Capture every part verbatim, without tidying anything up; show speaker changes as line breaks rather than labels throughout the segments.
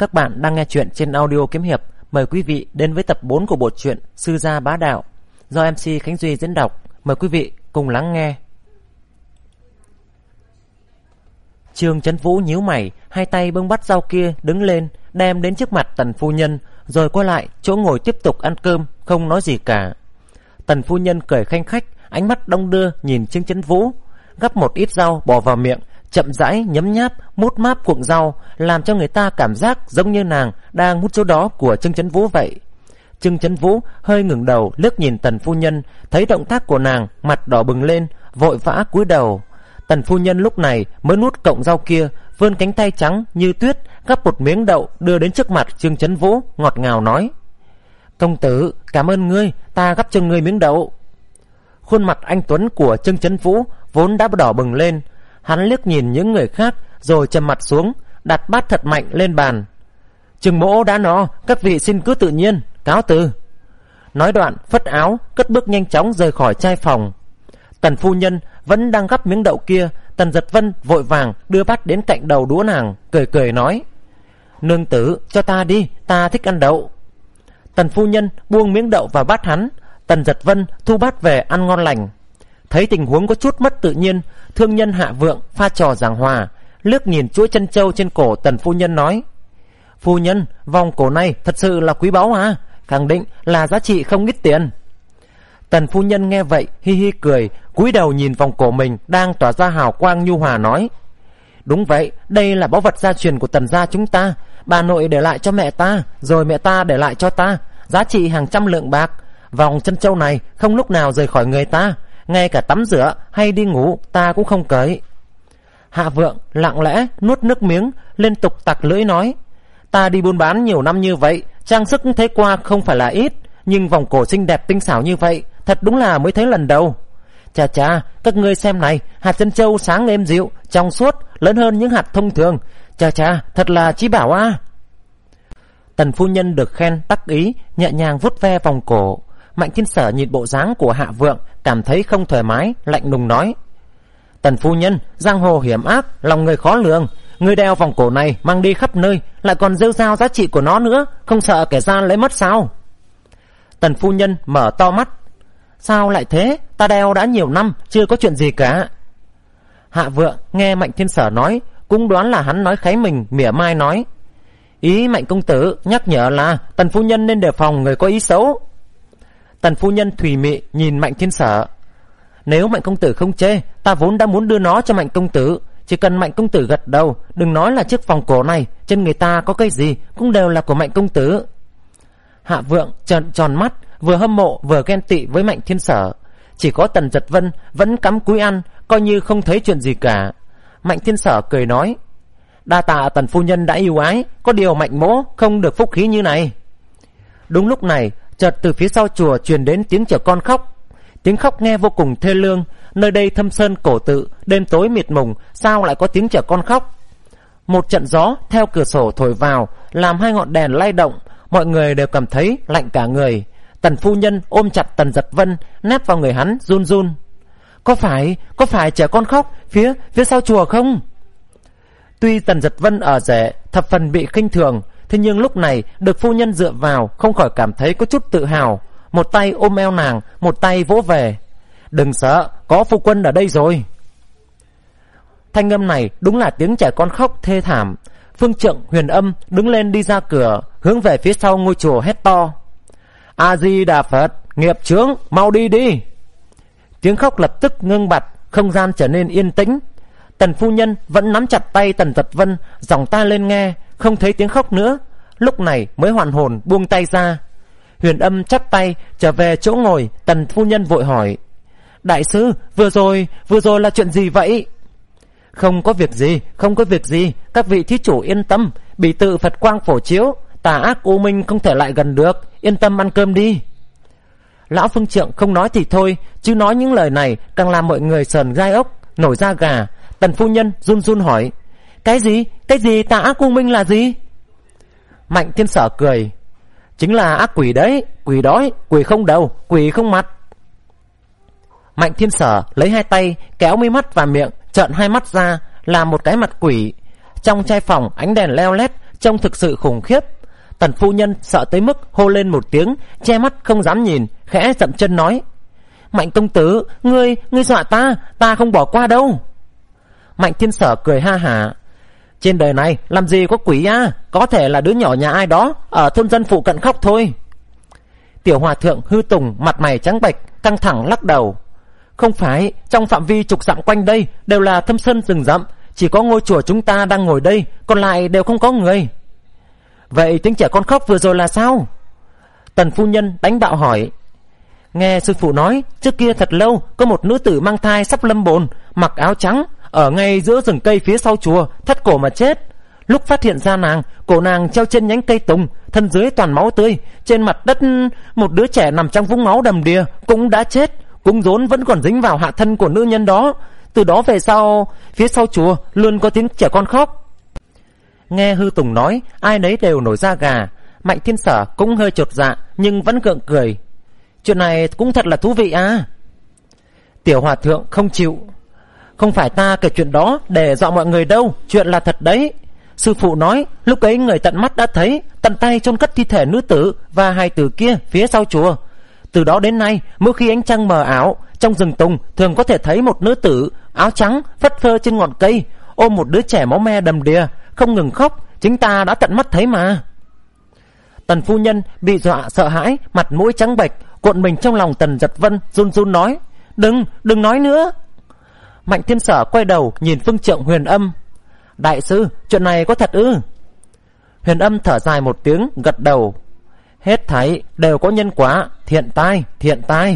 Các bạn đang nghe chuyện trên audio kiếm hiệp. Mời quý vị đến với tập bốn của bộ truyện Sư Gia Bá Đạo do em xê Khánh Duy diễn đọc. Mời quý vị cùng lắng nghe. Trương Chấn Vũ nhíu mày, hai tay bưng bát rau kia đứng lên, đem đến trước mặt Tần phu nhân, rồi quay lại chỗ ngồi tiếp tục ăn cơm, không nói gì cả. Tần phu nhân cười khanh khách, ánh mắt đong đưa nhìn Trương Chấn Vũ, gắp một ít rau bỏ vào miệng, chậm rãi nhấm nháp mút máp cuộn rau, làm cho người ta cảm giác giống như nàng đang hút chỗ đó của Trương Chấn Vũ vậy. Trương Chấn Vũ hơi ngẩng đầu liếc nhìn Tần phu nhân, thấy động tác của nàng, mặt đỏ bừng lên, vội vã cúi đầu. Tần phu nhân lúc này mới nuốt cọng rau kia, vươn cánh tay trắng như tuyết gắp một miếng đậu đưa đến trước mặt Trương Chấn Vũ, ngọt ngào nói: "Công tử, cảm ơn ngươi, ta gắp cho ngươi miếng đậu." Khuôn mặt anh tuấn của Trương Chấn Vũ vốn đã đỏ bừng lên, hắn liếc nhìn những người khác rồi trầm mặt xuống, đặt bát thật mạnh lên bàn. "Trương mỗ đã no, các vị xin cứ tự nhiên, cáo từ." Nói đoạn phất áo cất bước nhanh chóng rời khỏi trai phòng. Tần phu nhân vẫn đang gắp miếng đậu kia, Tần Giật Vân vội vàng đưa bát đến cạnh đầu đũa nàng, cười cười nói: "Nương tử, cho ta đi, ta thích ăn đậu." Tần phu nhân buông miếng đậu vào bát hắn, Tần Giật Vân thu bát về ăn ngon lành. Thấy tình huống có chút mất tự nhiên, thương nhân Hạ Vượng pha trò giảng hòa, liếc nhìn chuỗi chân châu trên cổ Tần phu nhân nói: "Phu nhân, vòng cổ này thật sự là quý báu à, khẳng định là giá trị không ít tiền." Tần phu nhân nghe vậy hi hi cười, cúi đầu nhìn vòng cổ mình đang tỏa ra hào quang nhu hòa nói: "Đúng vậy, đây là báu vật gia truyền của Tần gia chúng ta, bà nội để lại cho mẹ ta, rồi mẹ ta để lại cho ta, giá trị hàng trăm lượng bạc. Vòng chân châu này không lúc nào rời khỏi người ta, ngay cả tắm rửa hay đi ngủ ta cũng không cởi." Hạ Vượng lặng lẽ nuốt nước miếng, liên tục tặc lưỡi nói: "Ta đi buôn bán nhiều năm như vậy, trang sức thấy qua không phải là ít, nhưng vòng cổ xinh đẹp tinh xảo như vậy thật đúng là mới thấy lần đầu. Chà chà, các ngươi xem này, hạt chân châu sáng êm dịu, trong suốt, lớn hơn những hạt thông thường. Chà chà, thật là chí bảo a." Tần phu nhân được khen đắc ý, nhẹ nhàng vuốt ve vòng cổ. Mạnh Thiên Sở nhìn bộ dáng của Hạ Vượng, cảm thấy không thoải mái, lạnh lùng nói: "Tần phu nhân, giang hồ hiểm ác, lòng người khó lường, người đeo vòng cổ này mang đi khắp nơi, lại còn rêu rao giá trị của nó nữa, không sợ kẻ gian lấy mất sao?" Tần phu nhân mở to mắt: "Sao lại thế? Ta đeo đã nhiều năm, chưa có chuyện gì cả." Hạ Vượng nghe Mạnh Thiên Sở nói, cũng đoán là hắn nói kháy mình, mỉa mai nói: "Ý Mạnh công tử nhắc nhở là Tần phu nhân nên đề phòng người có ý xấu." Tần phu nhân thùy mị nhìn Mạnh Thiên Sở: "Nếu Mạnh công tử không chê, ta vốn đã muốn đưa nó cho Mạnh công tử, chỉ cần Mạnh công tử gật đầu, đừng nói là chiếc vòng cổ này, trên người ta có cái gì cũng đều là của Mạnh công tử." Hạ Vượng trợn tròn mắt, vừa hâm mộ vừa ghen tị với Mạnh Thiên Sở. Chỉ có Tần Giật Vân vẫn cắm cúi ăn, coi như không thấy chuyện gì cả. Mạnh Thiên Sở cười nói: "Đa tạ Tần phu nhân đã yêu ái, có điều Mạnh mỗ không được phúc khí như này." Đúng lúc này, chợt từ phía sau chùa truyền đến tiếng trẻ con khóc. Tiếng khóc nghe vô cùng thê lương, nơi đây thâm sơn cổ tự, đêm tối mịt mùng, sao lại có tiếng trẻ con khóc? Một trận gió theo cửa sổ thổi vào, làm hai ngọn đèn lay động, mọi người đều cảm thấy lạnh cả người. Tần phu nhân ôm chặt Tần Giật Vân, nép vào người hắn run run: Có phải, có phải trẻ con khóc phía phía sau chùa không?" Tuy Tần Giật Vân ở rể thập phần bị khinh thường, thế nhưng lúc này được phu nhân dựa vào, không khỏi cảm thấy có chút tự hào, một tay ôm eo nàng, một tay vỗ về: "Đừng sợ, có phu quân ở đây rồi." Thanh âm này đúng là tiếng trẻ con khóc thê thảm. Phương Trượng Huyền Âm đứng lên đi ra cửa, hướng về phía sau ngôi chùa hét to: "A Di Đà Phật, nghiệp chướng, mau đi đi." Tiếng khóc lập tức ngưng bặt, không gian trở nên yên tĩnh. Tần phu nhân vẫn nắm chặt tay Tần Giật Vân, giòng tai lên nghe, không thấy tiếng khóc nữa, lúc này mới hoàn hồn buông tay ra. Huyền Âm chắp tay trở về chỗ ngồi. Tần phu nhân vội hỏi: "Đại sư, vừa rồi vừa rồi là chuyện gì vậy?" "Không có việc gì, không có việc gì, các vị thí chủ yên tâm, bỉ tự Phật quang phổ chiếu, tà ác u minh không thể lại gần được, yên tâm ăn cơm đi." Lão Phương Trượng không nói thì thôi, chứ nói những lời này càng làm mọi người sờn gai ốc, nổi da gà. Tần phu nhân run run hỏi: "Cái gì? Cái gì? Tà ác u minh là gì?" Mạnh Thiên Sở cười: "Chính là ác quỷ đấy, quỷ đói, quỷ không đầu, quỷ không mặt." Mạnh Thiên Sở lấy hai tay kéo mi mắt và miệng, trợn hai mắt ra làm một cái mặt quỷ. Trong trai phòng ánh đèn leo lét, trông thực sự khủng khiếp. Tần phu nhân sợ tới mức hô lên một tiếng, che mắt không dám nhìn, khẽ dậm chân nói: Mạnh công tử, ngươi, ngươi dọa ta, ta không bỏ qua đâu. Mạnh Thiên Sở cười ha hả: Trên đời này làm gì có quỷ à, có thể là đứa nhỏ nhà ai đó ở thôn dân phụ cận khóc thôi. Tiểu hòa thượng Hư Tùng mặt mày trắng bệch, căng thẳng lắc đầu: Không phải, trong phạm vi chục dặm quanh đây đều là thâm sơn rừng rậm, chỉ có ngôi chùa chúng ta đang ngồi đây, còn lại đều không có người. Vậy tiếng trẻ con khóc vừa rồi là sao? Tần phu nhân đánh bạo hỏi. Nghe sư phụ nói, trước kia thật lâu có một nữ tử mang thai sắp lâm bồn, mặc áo trắng, ở ngay giữa rừng cây phía sau chùa, thắt cổ mà chết. Lúc phát hiện ra nàng, cổ nàng treo trên nhánh cây tùng, thân dưới toàn máu tươi, trên mặt đất một đứa trẻ nằm trong vũng máu đầm đìa cũng đã chết, cung rốn vẫn còn dính vào hạ thân của nữ nhân đó. Từ đó về sau, phía sau chùa luôn có tiếng trẻ con khóc. Nghe Hư Tùng nói, ai nấy đều nổi da gà. Mạnh Thiên Sở cũng hơi chột dạ, nhưng vẫn gượng cười. Chuyện này cũng thật là thú vị à. Tiểu hòa thượng không chịu. Không phải ta kể chuyện đó để dọa mọi người đâu, chuyện là thật đấy. Sư phụ nói, lúc ấy người tận mắt đã thấy, tận tay chôn cất thi thể nữ tử và hài tử kia phía sau chùa. Từ đó đến nay, mỗi khi ánh trăng mờ ảo, trong rừng tùng thường có thể thấy một nữ tử áo trắng phất phơ trên ngọn cây, ôm một đứa trẻ máu me đầm đìa, không ngừng khóc. Chính ta đã tận mắt thấy mà. Tần phu nhân bị dọa sợ hãi, mặt mũi trắng bệch, cuộn mình trong lòng Tần Giật Vân, run run nói: Đừng, đừng nói nữa. Mạnh Thiên Sở quay đầu nhìn phương trượng Huyền Âm: Đại sư, chuyện này có thật ư? Huyền Âm thở dài một tiếng, gật đầu: Hết thảy đều có nhân quả, thiện tai, thiện tai.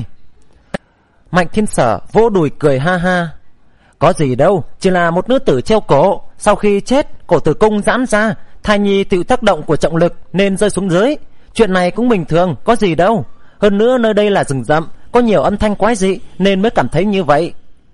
Mạnh Thiên Sở vỗ đùi cười ha ha: Có gì đâu, chỉ là một nữ tử treo cổ, sau khi chết cổ tử cung giãn ra, thai nhi chịu tác động của trọng lực nên rơi xuống dưới. Chuyện này cũng bình thường, có gì đâu. Hơn nữa nơi đây là rừng rậm, có nhiều âm thanh quái dị nên mới cảm thấy như vậy.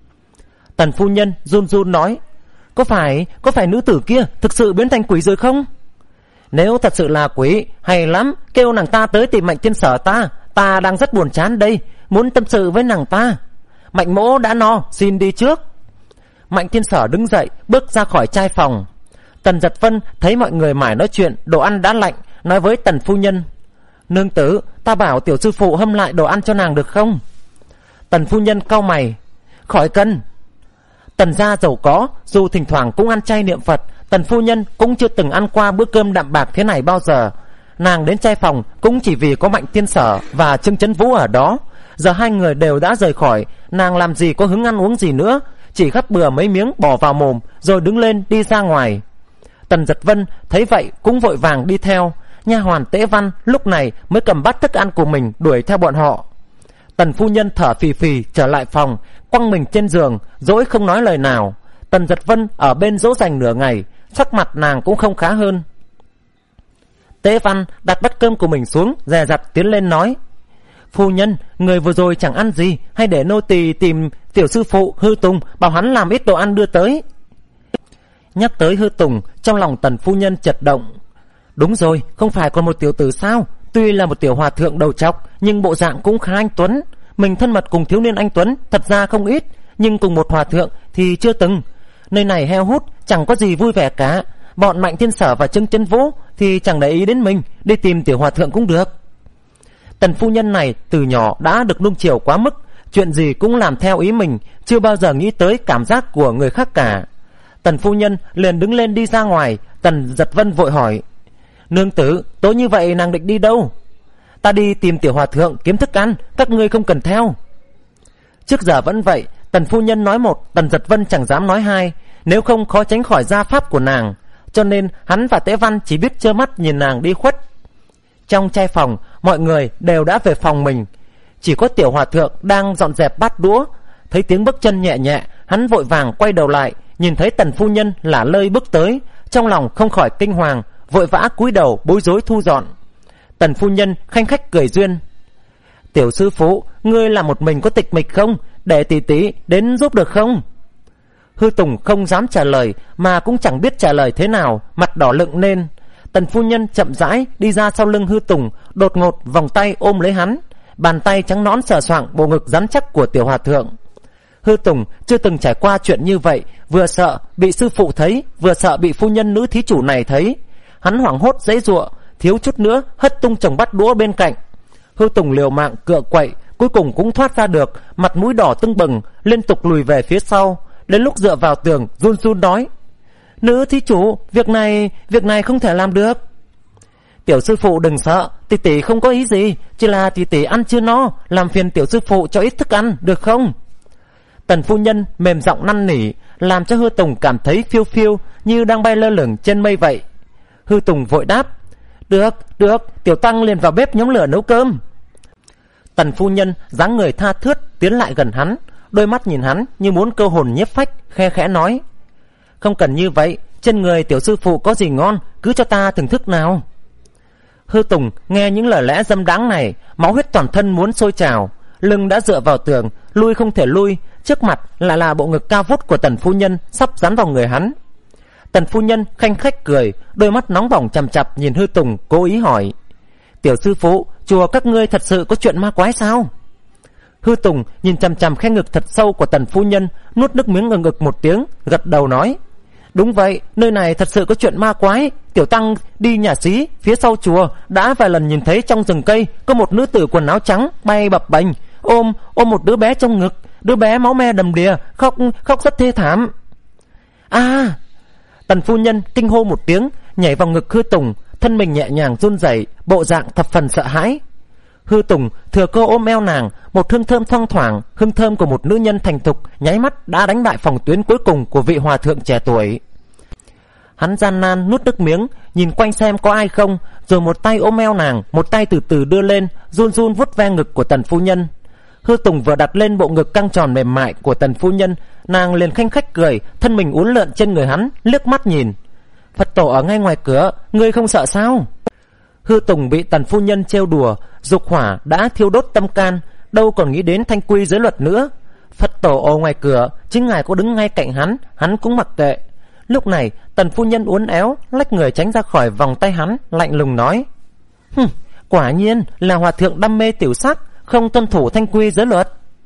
Tần phu nhân run run nói: Có phải, có phải nữ tử kia thực sự biến thành quỷ rồi không? Nếu thật sự là quỷ, hay lắm, kêu nàng ta tới tìm Mạnh Thiên Sở ta. Ta đang rất buồn chán đây, muốn tâm sự với nàng ta. Mạnh mỗ đã no, xin đi trước. Mạnh Thiên Sở đứng dậy, bước ra khỏi trai phòng. Tần Giật Vân thấy mọi người mải nói chuyện, đồ ăn đã lạnh, nói với Tần phu nhân: Nương tử, ta bảo tiểu sư phụ hâm lại đồ ăn cho nàng được không? Tần phu nhân cau mày: Khỏi cần. Tần gia giàu có, dù thỉnh thoảng cũng ăn chay niệm Phật, Tần phu nhân cũng chưa từng ăn qua bữa cơm đạm bạc thế này bao giờ. Nàng đến trai phòng cũng chỉ vì có Mạnh Thiên Sở và Trương Chấn Vũ ở đó. Giờ hai người đều đã rời khỏi, nàng làm gì có hứng ăn uống gì nữa, chỉ gắp bừa mấy miếng bỏ vào mồm rồi đứng lên đi ra ngoài. Tần Giật Vân thấy vậy cũng vội vàng đi theo. Nha hoàn Tế Văn lúc này mới cầm bát thức ăn của mình đuổi theo bọn họ. Tần phu nhân thở phì phì trở lại phòng, quăng mình trên giường, dỗi không nói lời nào. Tần Giật Vân ở bên dỗ dành nửa ngày, sắc mặt nàng cũng không khá hơn. Tế Văn đặt bát cơm của mình xuống, dè dặt tiến lên nói: Phu nhân, người vừa rồi chẳng ăn gì, hay để nô tỳ tìm tiểu sư phụ Hư Tùng, bảo hắn làm ít đồ ăn đưa tới. Nhắc tới Hư Tùng, trong lòng Tần phu nhân chật động. Đúng rồi, không phải còn một tiểu tử sao? Tuy là một tiểu hòa thượng đầu trọc, nhưng bộ dạng cũng khá anh tuấn. Mình thân mật cùng thiếu niên anh tuấn thật ra không ít, nhưng cùng một hòa thượng thì chưa từng. Nơi này heo hút, chẳng có gì vui vẻ cả. Bọn Mạnh Thiên Sở và Trương Chấn Vũ thì chẳng để ý đến mình, đi tìm tiểu hòa thượng cũng được. Tần phu nhân này từ nhỏ đã được nuông chiều quá mức, chuyện gì cũng làm theo ý mình, chưa bao giờ nghĩ tới cảm giác của người khác cả. Tần phu nhân liền đứng lên đi ra ngoài. Tần Giật Vân vội hỏi: Nương tử, tối như vậy nàng định đi đâu? Ta đi tìm tiểu hòa thượng kiếm thức ăn, các ngươi không cần theo. Trước giờ vẫn vậy, Tần phu nhân nói một, Tần Giật Vân chẳng dám nói hai, nếu không khó tránh khỏi gia pháp của nàng, cho nên hắn và Tế Văn chỉ biết trơ mắt nhìn nàng đi khuất. Trong trai phòng, mọi người đều đã về phòng mình, chỉ có tiểu hòa thượng đang dọn dẹp bát đũa. Thấy tiếng bước chân nhẹ nhẹ, hắn vội vàng quay đầu lại, nhìn thấy Tần phu nhân lả lơi bước tới, trong lòng không khỏi kinh hoàng, vội vã cúi đầu bối rối thu dọn. Tần phu nhân khanh khách cười duyên: Tiểu sư phụ, ngươi là một mình có tịch mịch không? Để tỷ tỷ đến giúp được không? Hư Tùng không dám trả lời, mà cũng chẳng biết trả lời thế nào, mặt đỏ lựng lên. Tần phu nhân chậm rãi đi ra sau lưng Hư Tùng, đột ngột vòng tay ôm lấy hắn, bàn tay trắng nõn sờ soạng bộ ngực rắn chắc của tiểu hòa thượng. Hư Tùng chưa từng trải qua chuyện như vậy, vừa sợ bị sư phụ thấy, vừa sợ bị phu nhân nữ thí chủ này thấy. hắn hoảng hốt giãy giụa, thiếu chút nữa hất tung chồng bát đũa bên cạnh. Hư Tùng liều mạng cựa quậy, cuối cùng cũng thoát ra được, mặt mũi đỏ tưng bừng, liên tục lùi về phía sau. Đến lúc dựa vào tường run run nói: "Nữ thí chủ, việc này, việc này không thể làm được." "Tiểu sư phụ đừng sợ, tỷ tỷ không có ý gì, chỉ là tỷ tỷ ăn chưa no, làm phiền tiểu sư phụ cho ít thức ăn được không?" Tần phu nhân mềm giọng năn nỉ, làm cho Hư Tùng cảm thấy phiêu phiêu như đang bay lơ lửng trên mây vậy. Hư Tùng vội đáp: "Được, được, tiểu tăng liền vào bếp nhóm lửa nấu cơm." Tần phu nhân dáng người tha thướt tiến lại gần hắn, đôi mắt nhìn hắn như muốn câu hồn nhiếp phách, khe khẽ nói: "Không cần như vậy, trên người tiểu sư phụ có gì ngon, cứ cho ta thưởng thức nào." Hư Tùng nghe những lời lẽ dâm đáng này, máu huyết toàn thân muốn sôi trào, lưng đã dựa vào tường, lui không thể lui, trước mặt lại là bộ ngực cao vút của Tần phu nhân sắp dán vào người hắn. Tần phu nhân khanh khách cười, đôi mắt nóng bỏng chằm chằm nhìn Hư Tùng, cố ý hỏi: "Tiểu sư phụ, chùa các ngươi thật sự có chuyện ma quái sao?" Hư Tùng nhìn chằm chằm khe ngực thật sâu của Tần phu nhân, nuốt nước miếng ngừng ngực một tiếng, gật đầu nói: "Đúng vậy, nơi này thật sự có chuyện ma quái. Tiểu tăng đi nhà xí phía sau chùa đã vài lần nhìn thấy trong rừng cây có một nữ tử quần áo trắng bay bập bềnh, ôm ôm một đứa bé trong ngực, đứa bé máu me đầm đìa, khóc khóc rất thê thảm." "À!" Tần phu nhân kinh hô một tiếng, nhảy vào ngực Hư Tùng, thân mình nhẹ nhàng run rẩy, bộ dạng thập phần sợ hãi. Hư Tùng thừa cơ ôm eo nàng, một hương thơm thoang thoảng, hương thơm của một nữ nhân thành thục, nháy mắt đã đánh bại phòng tuyến cuối cùng của vị hòa thượng trẻ tuổi. Hắn gian nan nuốt nước miếng, nhìn quanh xem có ai không, rồi một tay ôm eo nàng, một tay từ từ đưa lên, run run vuốt ve ngực của Tần phu nhân. Hư Tùng vừa đặt lên bộ ngực căng tròn mềm mại của Tần phu nhân, nàng liền khanh khách cười, thân mình uốn lượn trên người hắn, liếc mắt nhìn: "Phật tổ ở ngay ngoài cửa, ngươi không sợ sao?" Hư Tùng bị Tần phu nhân trêu đùa, dục hỏa đã thiêu đốt tâm can, đâu còn nghĩ đến thanh quy giới luật nữa. Phật tổ ở ngoài cửa, chính ngài có đứng ngay cạnh hắn, hắn cũng mặc kệ. Lúc này Tần phu nhân uốn éo, lách người tránh ra khỏi vòng tay hắn, lạnh lùng nói: "Hừm, quả nhiên là hòa thượng đam mê tiểu sắc, không tuân thủ thanh quy giới luật."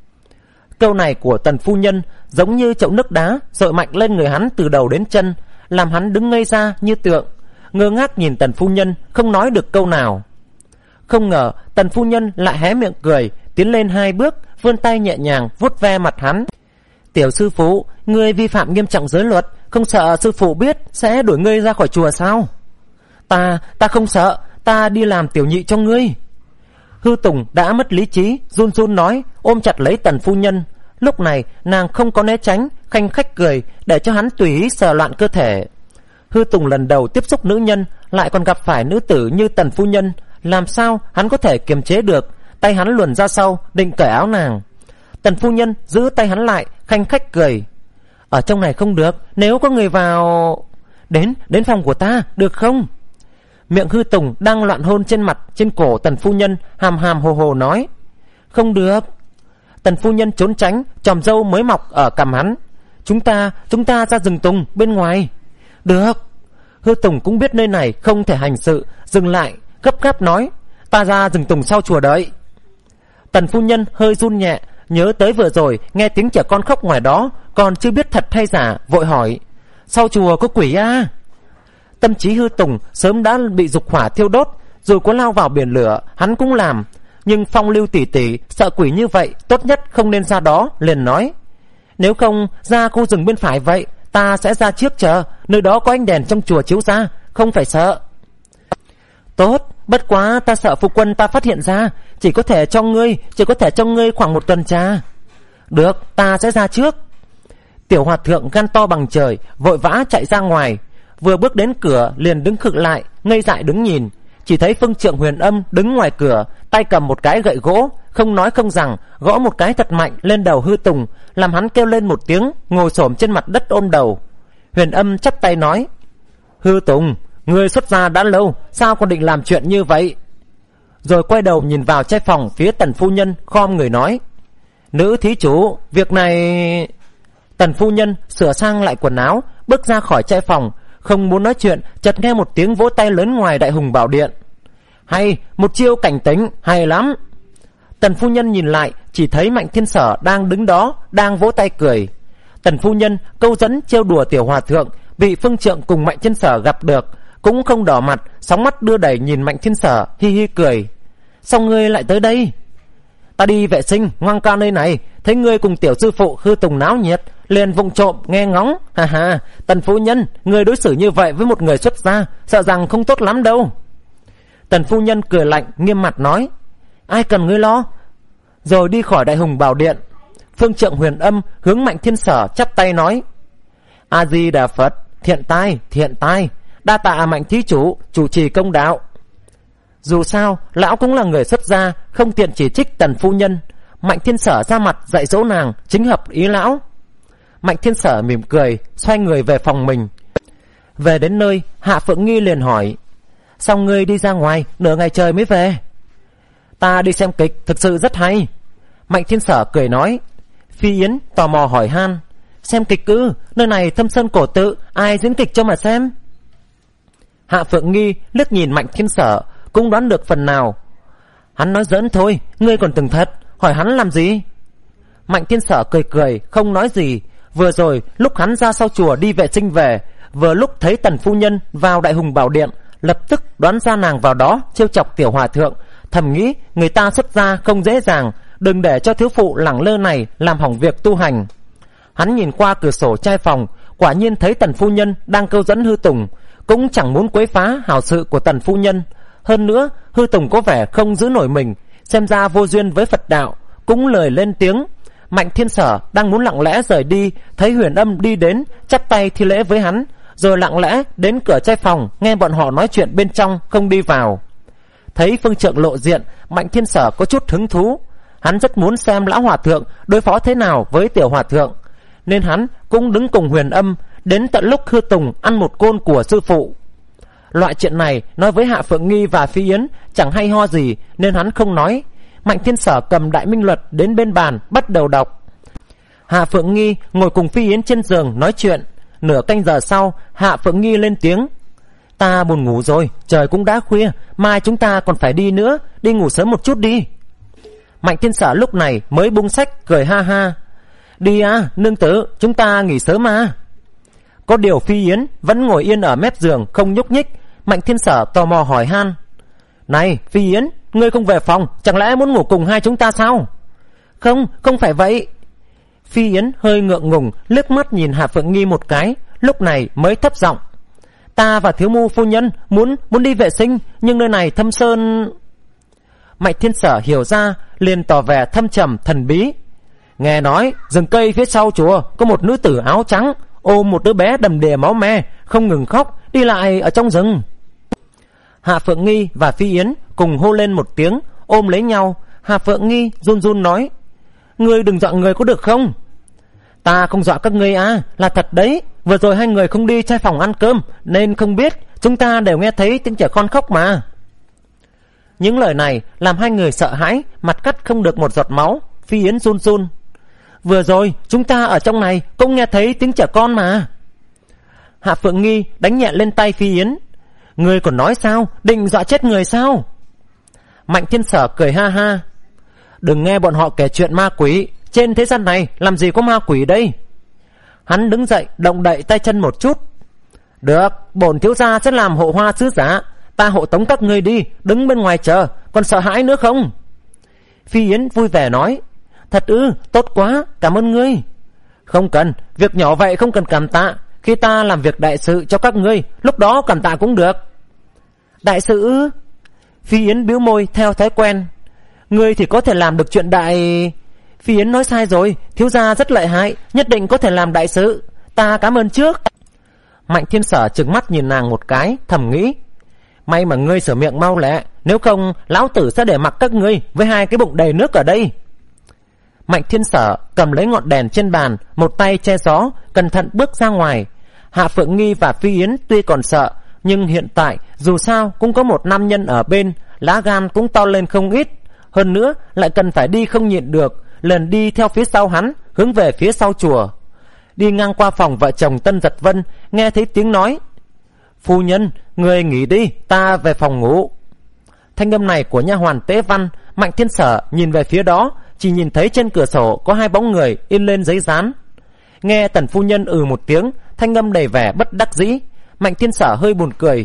Câu này của Tần phu nhân giống như chậu nước đá dội mạnh lên người hắn từ đầu đến chân, làm hắn đứng ngây ra như tượng, ngơ ngác nhìn Tần phu nhân, không nói được câu nào. Không ngờ Tần phu nhân lại hé miệng cười, tiến lên hai bước, vươn tay nhẹ nhàng vuốt ve mặt hắn: "Tiểu sư phụ, ngươi vi phạm nghiêm trọng giới luật, không sợ sư phụ biết sẽ đuổi ngươi ra khỏi chùa sao?" Ta, ta không sợ, ta đi làm tiểu nhị cho ngươi." Hư Tùng đã mất lý trí, run run nói, ôm chặt lấy Tần phu nhân. Lúc này nàng không có né tránh, khanh khách cười, để cho hắn tùy ý sờ loạn cơ thể. Hư Tùng lần đầu tiếp xúc nữ nhân, lại còn gặp phải nữ tử như Tần phu nhân, làm sao hắn có thể kiềm chế được? Tay hắn luồn ra sau, định cởi áo nàng. Tần phu nhân giữ tay hắn lại, khanh khách cười: "Ở trong này không được, nếu có người vào... Đến, đến phòng của ta, được không?" Miệng Hư Tùng đang loạn hôn trên mặt, trên cổ Tần phu nhân, hàm hàm hồ hồ nói: "Không được." Tần phu nhân trốn tránh, chòm râu mới mọc ở cằm hắn: Chúng ta, chúng ta ra rừng tùng bên ngoài." "Được." Hư Tùng cũng biết nơi này không thể hành sự, dừng lại, gấp gáp nói: "Ta ra rừng tùng sau chùa đợi." Tần phu nhân hơi run nhẹ, nhớ tới vừa rồi nghe tiếng trẻ con khóc ngoài đó, còn chưa biết thật hay giả, vội hỏi: "Sau chùa có quỷ à?" Tâm trí Hư Tùng sớm đã bị dục hỏa thiêu đốt, dù có lao vào biển lửa hắn cũng làm, nhưng Phong Lưu tỷ tỷ sợ quỷ như vậy, tốt nhất không nên ra đó, liền nói: "Nếu không ra khu rừng bên phải vậy, ta sẽ ra trước chờ, nơi đó có ánh đèn trong chùa chiếu ra, không phải sợ." "Tốt, bất quá ta sợ phu quân ta phát hiện ra, chỉ có thể cho ngươi, chỉ có thể cho ngươi khoảng một tuần trà." "Được, ta sẽ ra trước." Tiểu hòa thượng gan to bằng trời, vội vã chạy ra ngoài, vừa bước đến cửa liền đứng khựng lại, ngây dại đứng nhìn. Chỉ thấy Phương Trượng Huyền Âm đứng ngoài cửa, tay cầm một cái gậy gỗ, không nói không rằng gõ một cái thật mạnh lên đầu Hư Tùng, làm hắn kêu lên một tiếng, ngồi xổm trên mặt đất ôm đầu. Huyền Âm chắp tay nói: "Hư Tùng, ngươi xuất gia đã lâu, sao còn định làm chuyện như vậy?" Rồi quay đầu nhìn vào trai phòng phía Tần phu nhân, khom người nói: "Nữ thí chủ, việc này..." Tần phu nhân sửa sang lại quần áo, bước ra khỏi trai phòng, không muốn nói chuyện, chợt nghe một tiếng vỗ tay lớn ngoài Đại Hùng Bảo Điện: "Hay, một chiêu cảnh tính, hay lắm." Tần phu nhân nhìn lại, chỉ thấy Mạnh Thiên Sở đang đứng đó, đang vỗ tay cười. Tần phu nhân câu dẫn trêu đùa tiểu hòa thượng, bị Phương Trượng cùng Mạnh Thiên Sở gặp được, cũng không đỏ mặt, sóng mắt đưa đẩy nhìn Mạnh Thiên Sở, hi hi cười. Sao ngươi lại tới đây? Ta đi vệ sinh ngoan ca nơi này, thấy ngươi cùng tiểu sư phụ Hư Tùng náo nhiệt, liền vụng trộm nghe ngóng. Ha ha, Tần phu nhân, ngươi đối xử như vậy với một người xuất gia, sợ rằng không tốt lắm đâu. Tần phu nhân cười lạnh, nghiêm mặt nói, ai cần ngươi lo. Rồi đi khỏi Đại Hùng Bảo Điện. Phương Trượng Huyền Âm hướng Mạnh Thiên Sở chắp tay nói, A Di Đà Phật, thiện tai, thiện tai, đa tạ Mạnh thí chủ chủ trì công đạo. Dù sao lão cũng là người xuất gia, không tiện chỉ trích Tần phu nhân. Mạnh Thiên Sở ra mặt dạy dỗ nàng, chính hợp ý lão. Mạnh Thiên Sở mỉm cười, xoay người về phòng mình. Về đến nơi, Hạ Phượng Nghi liền hỏi, sao ngươi đi ra ngoài nửa ngày trời mới về? Ta đi xem kịch, thực sự rất hay. Mạnh Thiên Sở cười nói. Phi Yến tò mò hỏi han, xem kịch ư? Nơi này thâm sơn cổ tự, ai diễn kịch cho mà xem? Hạ Phượng Nghi liếc nhìn Mạnh Thiên Sở, cũng đoán được phần nào. Hắn nói giỡn thôi, ngươi còn tưởng thật, hỏi hắn làm gì? Mạnh Thiên Sở cười cười, không nói gì. Vừa rồi lúc hắn ra sau chùa đi vệ sinh về, vừa lúc thấy Tần phu nhân vào Đại Hùng Bảo Điện, lập tức đoán ra nàng vào đó trêu chọc tiểu hòa thượng, thầm nghĩ người ta xuất gia không dễ dàng, đừng để cho thiếu phụ lẳng lơ này làm hỏng việc tu hành. Hắn nhìn qua cửa sổ trai phòng, quả nhiên thấy Tần phu nhân đang câu dẫn Hư Tùng, cũng chẳng muốn quấy phá hào sự của Tần phu nhân. Hơn nữa Hư Tùng có vẻ không giữ nổi mình, xem ra vô duyên với Phật đạo, cũng lời lên tiếng. Mạnh Thiên Sở đang muốn lặng lẽ rời đi, thấy Huyền Âm đi đến, chắp tay thi lễ với hắn, rồi lặng lẽ đến cửa trai phòng, nghe bọn họ nói chuyện bên trong, không đi vào. Thấy Phương Trượng lộ diện, Mạnh Thiên Sở có chút hứng thú. Hắn rất muốn xem lão hòa thượng đối phó thế nào với tiểu hòa thượng, nên hắn cũng đứng cùng Huyền Âm đến tận lúc Hư Tùng ăn một côn của sư phụ. Loại chuyện này nói với Hạ Phượng Nghi và Phi Yến chẳng hay ho gì, nên hắn không nói. Mạnh Thiên Sở cầm Đại Minh Luật đến bên bàn bắt đầu đọc. Hạ Phượng Nghi ngồi cùng Phi Yến trên giường nói chuyện. Nửa canh giờ sau, Hạ Phượng Nghi lên tiếng, ta buồn ngủ rồi, trời cũng đã khuya, mai chúng ta còn phải đi nữa, đi ngủ sớm một chút đi. Mạnh Thiên Sở lúc này mới buông sách cười ha ha, đi à nương tử, chúng ta nghỉ sớm mà. Có điều Phi Yến vẫn ngồi yên ở mép giường không nhúc nhích. Mạnh Thiên Sở tò mò hỏi han, này Phi Yến, ngươi không về phòng, chẳng lẽ muốn ngủ cùng hai chúng ta sao? Không, không phải vậy. Phi Yến hơi ngượng ngùng liếc mắt nhìn Hạ Phượng Nghi một cái, lúc này mới thấp giọng, ta và thiếu mu phu nhân muốn muốn đi vệ sinh, nhưng nơi này thâm sơn. Mạnh Thiên Sở hiểu ra, liền tỏ vẻ thâm trầm thần bí. Nghe nói rừng cây phía sau chùa có một nữ tử áo trắng ôm một đứa bé đầm đìa máu me, không ngừng khóc, đi lại ở trong rừng. Hạ Phượng Nghi và Phi Yến cùng hô lên một tiếng, ôm lấy nhau. Hạ Phượng Nghi run run nói, ngươi đừng dọa người có được không? Ta không dọa các ngươi à, là thật đấy. Vừa rồi hai người không đi trai phòng ăn cơm, nên không biết, chúng ta đều nghe thấy tiếng trẻ con khóc mà. Những lời này làm hai người sợ hãi, mặt cắt không được một giọt máu. Phi Yến run run, vừa rồi chúng ta ở trong này cũng nghe thấy tiếng trẻ con mà. Hạ Phượng Nghi đánh nhẹ lên tay Phi Yến, ngươi còn nói sao, định dọa chết người sao? Mạnh Thiên Sở cười ha ha, đừng nghe bọn họ kể chuyện ma quỷ, trên thế gian này làm gì có ma quỷ đây. Hắn đứng dậy động đậy tay chân một chút, được, bổn thiếu gia sẽ làm hộ hoa sứ giả, ta hộ tống các ngươi đi, đứng bên ngoài chờ, còn sợ hãi nữa không? Phi Yến vui vẻ nói, thật ư, tốt quá, cảm ơn ngươi. Không cần, việc nhỏ vậy không cần cảm tạ, khi ta làm việc đại sự cho các ngươi, lúc đó cảm tạ cũng được. Đại sự ư? Phi Yến bĩu môi theo thói quen, ngươi thì có thể làm được chuyện đại. Phi Yến nói sai rồi, thiếu gia rất lợi hại, nhất định có thể làm đại sự, ta cảm ơn trước. Mạnh Thiên Sở trừng mắt nhìn nàng một cái, thầm nghĩ, may mà ngươi sửa miệng mau lẹ, nếu không lão tử sẽ để mặc các ngươi với hai cái bụng đầy nước ở đây. Mạnh Thiên Sở cầm lấy ngọn đèn trên bàn, một tay che gió, cẩn thận bước ra ngoài. Hạ Phượng Nghi và Phi Yến tuy còn sợ, nhưng hiện tại dù sao cũng có một nam nhân ở bên, lá gan cũng to lên không ít. Hơn nữa lại cần phải đi không nhịn được, lần đi theo phía sau hắn, hướng về phía sau chùa. Đi ngang qua phòng vợ chồng Tân Giật Vân, nghe thấy tiếng nói, phu nhân, người nghỉ đi, ta về phòng ngủ. Thanh âm này của nha hoàn Tế Văn. Mạnh Thiên Sở nhìn về phía đó, chỉ nhìn thấy trên cửa sổ có hai bóng người in lên giấy dán. Nghe Tần phu nhân ừ một tiếng, thanh âm đầy vẻ bất đắc dĩ. Mạnh Thiên Sở hơi buồn cười,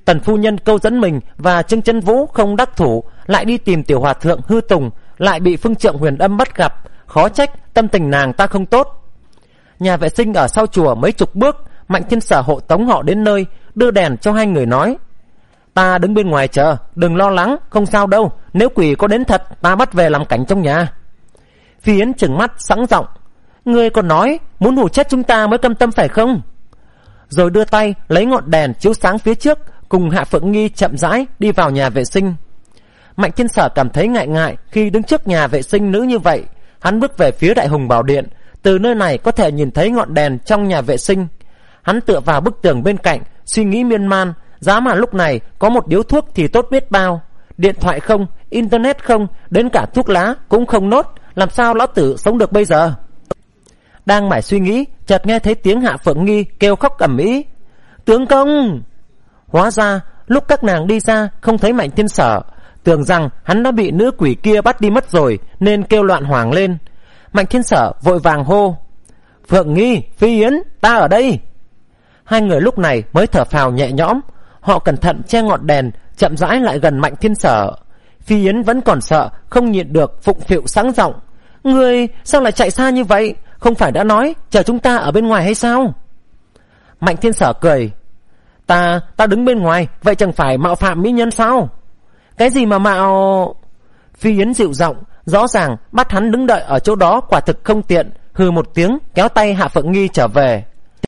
Tần phu nhân câu dẫn mình và Trương Chấn Vũ không đắc thủ, lại đi tìm tiểu hòa thượng Hư Tùng, lại bị phương trượng Huyền Âm bắt gặp, khó trách tâm tình nàng ta không tốt. Nhà vệ sinh ở sau chùa mấy chục bước, Mạnh Thiên Sở hộ tống họ đến nơi, đưa đèn cho hai người nói: ta đứng bên ngoài chờ, đừng lo lắng, không sao đâu, nếu quỷ có đến thật ta bắt về làm cảnh trong nhà. Phi Yến trừng mắt sẵn giọng: ngươi còn nói muốn hù chết chúng ta mới cam tâm phải không? Rồi đưa tay lấy ngọn đèn chiếu sáng phía trước, cùng Hạ Phượng Nghi chậm rãi đi vào nhà vệ sinh. Mạnh Thiên Sở cảm thấy ngại ngại khi đứng trước nhà vệ sinh nữ như vậy. Hắn bước về phía Đại Hùng Bảo Điện, từ nơi này có thể nhìn thấy ngọn đèn trong nhà vệ sinh. Hắn tựa vào bức tường bên cạnh, suy nghĩ miên man. Giá mà lúc này có một điếu thuốc thì tốt biết bao. Điện thoại không, internet không, đến cả thuốc lá cũng không nốt, làm sao lão tử sống được bây giờ? Đang mải suy nghĩ, chợt nghe thấy tiếng Hạ Phượng Nghi kêu khóc ầm ĩ: tướng công! Hóa ra lúc các nàng đi ra không thấy Mạnh Thiên Sở, tưởng rằng hắn đã bị nữ quỷ kia bắt đi mất rồi, nên kêu loạn hoảng lên. Mạnh Thiên Sở vội vàng hô: Phượng Nghi, Phi Yến, ta ở đây. Hai người lúc này mới thở phào nhẹ nhõm. Họ cẩn thận che ngọn đèn, chậm rãi lại gần Mạnh Thiên Sở. Phi Yến vẫn còn sợ, không nhịn được phụng phịu sáng giọng: ngươi sao lại chạy xa như vậy? Không phải đã nói chờ chúng ta ở bên ngoài hay sao? Mạnh Thiên Sở cười: Ta, ta đứng bên ngoài, vậy chẳng phải mạo phạm mỹ nhân sao? Cái gì mà mạo... Phi Yến dịu giọng, rõ ràng bắt hắn đứng đợi ở chỗ đó quả thực không tiện, hừ một tiếng kéo tay Hạ Phượng Nghi trở về.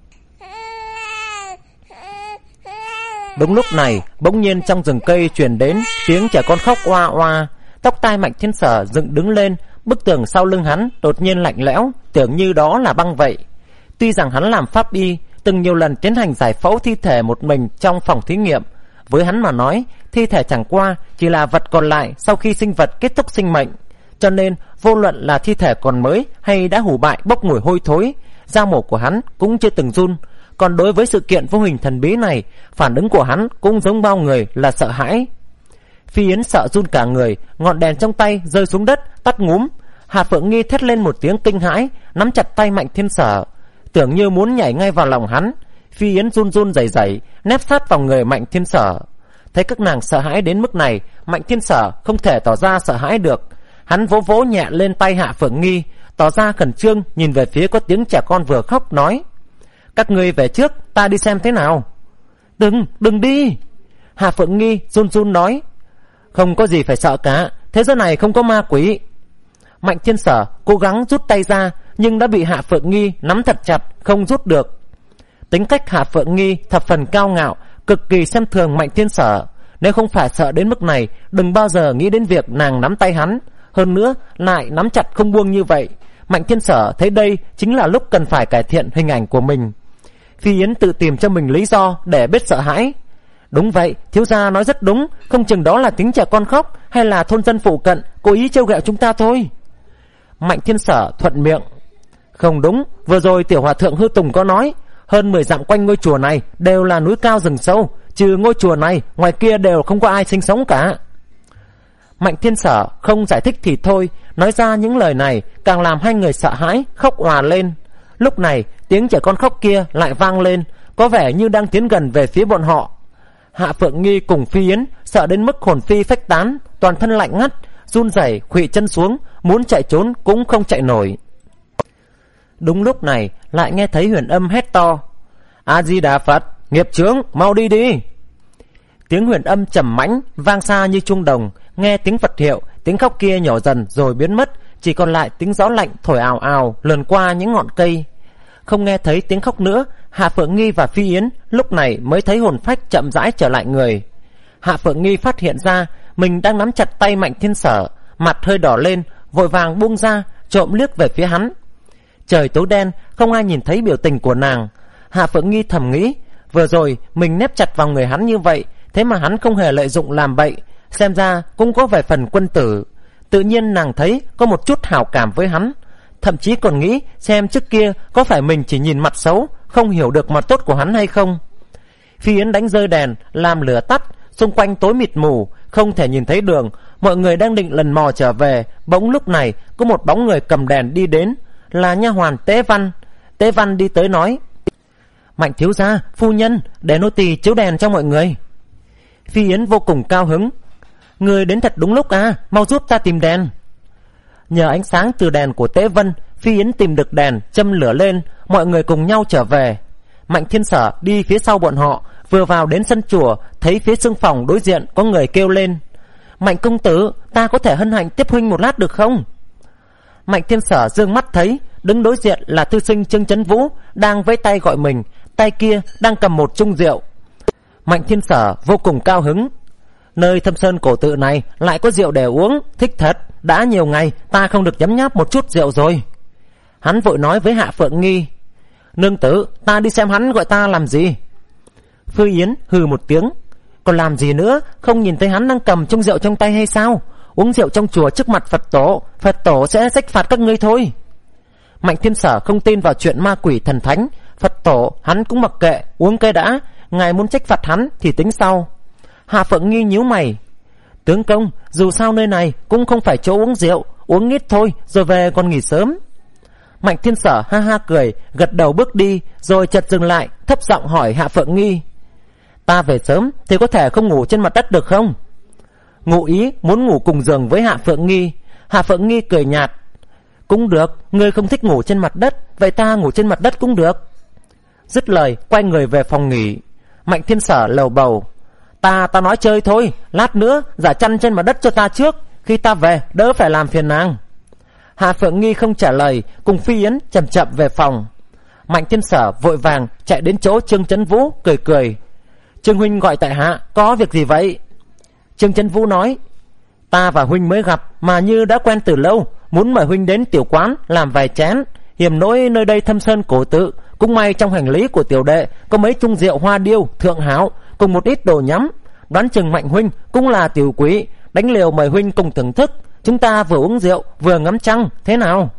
Đúng lúc này, bỗng nhiên trong rừng cây truyền đến tiếng trẻ con khóc oa oa. Tóc tai Mạnh Thiên Sở dựng đứng lên, bức tường sau lưng hắn đột nhiên lạnh lẽo, tưởng như đó là băng vậy. Tuy rằng hắn làm pháp y, từng nhiều lần tiến hành giải phẫu thi thể một mình trong phòng thí nghiệm, với hắn mà nói, thi thể chẳng qua chỉ là vật còn lại sau khi sinh vật kết thúc sinh mệnh. Cho nên vô luận là thi thể còn mới hay đã hủ bại bốc mùi hôi thối, da mổ của hắn cũng chưa từng run. Còn đối với sự kiện vô hình thần bí này, phản ứng của hắn cũng giống bao người là sợ hãi. Phi Yến sợ run cả người, ngọn đèn trong tay rơi xuống đất tắt ngúm. Hạ Phượng Nghi thét lên một tiếng kinh hãi, nắm chặt tay Mạnh Thiên Sở, tưởng như muốn nhảy ngay vào lòng hắn. Phi Yến run run rẩy rẩy nép sát vào người Mạnh Thiên Sở. Thấy các nàng sợ hãi đến mức này, Mạnh Thiên Sở không thể tỏ ra sợ hãi được. Hắn vỗ vỗ nhẹ lên tay Hạ Phượng Nghi, tỏ ra khẩn trương, nhìn về phía có tiếng trẻ con vừa khóc, nói: các ngươi về trước, ta đi xem thế nào. Đừng, đừng đi. Hạ Phượng Nghi run run nói: không có gì phải sợ cả, thế giới này không có ma quỷ. Mạnh Thiên Sở cố gắng rút tay ra, nhưng đã bị Hạ Phượng Nghi nắm thật chặt, không rút được. Tính cách Hạ Phượng Nghi thập phần cao ngạo, cực kỳ xem thường Mạnh Thiên Sở. Nếu không phải sợ đến mức này, đừng bao giờ nghĩ đến việc nàng nắm tay hắn. Hơn nữa lại nắm chặt không buông như vậy. Mạnh Thiên Sở thấy đây chính là lúc cần phải cải thiện hình ảnh của mình. Phi Yến tự tìm cho mình lý do để biết sợ hãi. Đúng vậy, thiếu gia nói rất đúng, không chừng đó là tiếng trẻ con khóc, hay là thôn dân phụ cận cố ý trêu ghẹo chúng ta thôi. Mạnh Thiên Sở thuận miệng: không đúng, vừa rồi tiểu hòa thượng Hư Tùng có nói, hơn mười dặm quanh ngôi chùa này đều là núi cao rừng sâu, trừ ngôi chùa này, ngoài kia đều không có ai sinh sống cả. Mạnh Thiên Sở không giải thích thì thôi, nói ra những lời này càng làm hai người sợ hãi, khóc òa lên. Lúc này tiếng trẻ con khóc kia lại vang lên, có vẻ như đang tiến gần về phía bọn họ. Hạ Phượng Nghi cùng Phi Yến sợ đến mức hồn phi phách tán, toàn thân lạnh ngắt, run rẩy khuỵu chân xuống, muốn chạy trốn cũng không chạy nổi. Đúng lúc này lại nghe thấy Huyền Âm hét to: A Di Đà Phật, nghiệp chướng, mau đi đi. Tiếng Huyền Âm trầm mãnh vang xa như chuông đồng. Nghe tiếng Phật hiệu, tiếng khóc kia nhỏ dần rồi biến mất, chỉ còn lại tiếng gió lạnh thổi ào ào lườn qua những ngọn cây. Không nghe thấy tiếng khóc nữa, Hạ Phượng Nghi và Phi Yến lúc này mới thấy hồn phách chậm rãi trở lại người. Hạ Phượng Nghi phát hiện ra mình đang nắm chặt tay Mạnh Thiên Sở, mặt hơi đỏ lên, vội vàng buông ra, trộm liếc về phía hắn. Trời tối đen, không ai nhìn thấy biểu tình của nàng. Hạ Phượng Nghi thầm nghĩ, vừa rồi mình nép chặt vào người hắn như vậy, thế mà hắn không hề lợi dụng làm bậy, xem ra cũng có vài phần quân tử. Tự nhiên nàng thấy có một chút hảo cảm với hắn, thậm chí còn nghĩ xem trước kia có phải mình chỉ nhìn mặt xấu, không hiểu được mặt tốt của hắn hay không. Phi Yến đánh rơi đèn, làm lửa tắt, xung quanh tối mịt mù, không thể nhìn thấy đường. Mọi người đang định lần mò trở về, bỗng lúc này có một bóng người cầm đèn đi đến, là nha hoàn Tế Văn. Tế Văn đi tới nói: Mạnh thiếu gia, phu nhân, để nô tỳ chiếu đèn cho mọi người. Phi Yến vô cùng cao hứng. Người đến thật đúng lúc à, mau giúp ta tìm đèn. Nhờ ánh sáng từ đèn của Tế Vân, Phi Yến tìm được đèn, châm lửa lên, mọi người cùng nhau trở về. Mạnh Thiên Sở đi phía sau bọn họ, vừa vào đến sân chùa, thấy phía xương phòng đối diện có người kêu lên: Mạnh công tử, ta có thể hân hạnh tiếp huynh một lát được không? Mạnh Thiên Sở dương mắt thấy đứng đối diện là thư sinh Trương Chấn Vũ, đang vẫy tay gọi mình, tay kia đang cầm một chung rượu. Mạnh Thiên Sở vô cùng cao hứng. Nơi Thâm Sơn cổ tự này lại có rượu để uống, thích thật, đã nhiều ngày ta không được nhấm nháp một chút rượu rồi. Hắn vội nói với Hạ Phượng Nghi: Nương tử, ta đi xem hắn gọi ta làm gì? Phi Yến hừ một tiếng: Còn làm gì nữa, không nhìn thấy hắn đang cầm chung rượu trong tay hay sao? Uống rượu trong chùa trước mặt Phật tổ, Phật tổ sẽ trách phạt các ngươi thôi. Mạnh Thiên Sở không tin vào chuyện ma quỷ thần thánh, Phật tổ hắn cũng mặc kệ, uống cái đã, ngài muốn trách phạt hắn thì tính sau. Hạ Phượng Nghi nhíu mày: Tướng công, dù sao nơi này cũng không phải chỗ uống rượu, uống ít thôi rồi về còn nghỉ sớm. Mạnh Thiên Sở ha ha cười, gật đầu bước đi, rồi chợt dừng lại, thấp giọng hỏi Hạ Phượng Nghi: Ta về sớm thì có thể không ngủ trên mặt đất được không? Ngụ ý muốn ngủ cùng giường với Hạ Phượng Nghi. Hạ Phượng Nghi cười nhạt: Cũng được, ngươi không thích ngủ trên mặt đất, vậy ta ngủ trên mặt đất cũng được. Dứt lời quay người về phòng nghỉ. Mạnh Thiên Sở lầu bầu: Ta ta nói chơi thôi, lát nữa giả chăn trên mặt đất cho ta trước, khi ta về đỡ phải làm phiền nàng. Hạ Phượng Nghi không trả lời, cùng Phi Yến chậm chậm về phòng. Mạnh Thiên Sở vội vàng chạy đến chỗ Trương Chấn Vũ, cười cười: Trương huynh gọi tại hạ, có việc gì vậy? Trương Chấn Vũ nói: Ta và huynh mới gặp mà như đã quen từ lâu, muốn mời huynh đến tiểu quán làm vài chén. Hiểm nỗi nơi đây Thâm Sơn cổ tự, cũng may trong hành lý của tiểu đệ có mấy chung rượu hoa điêu thượng hảo cùng một ít đồ nhắm. Đoán chừng Mạnh huynh cũng là tiểu quý, đánh liều mời huynh cùng thưởng thức, chúng ta vừa uống rượu vừa ngắm trăng, thế nào?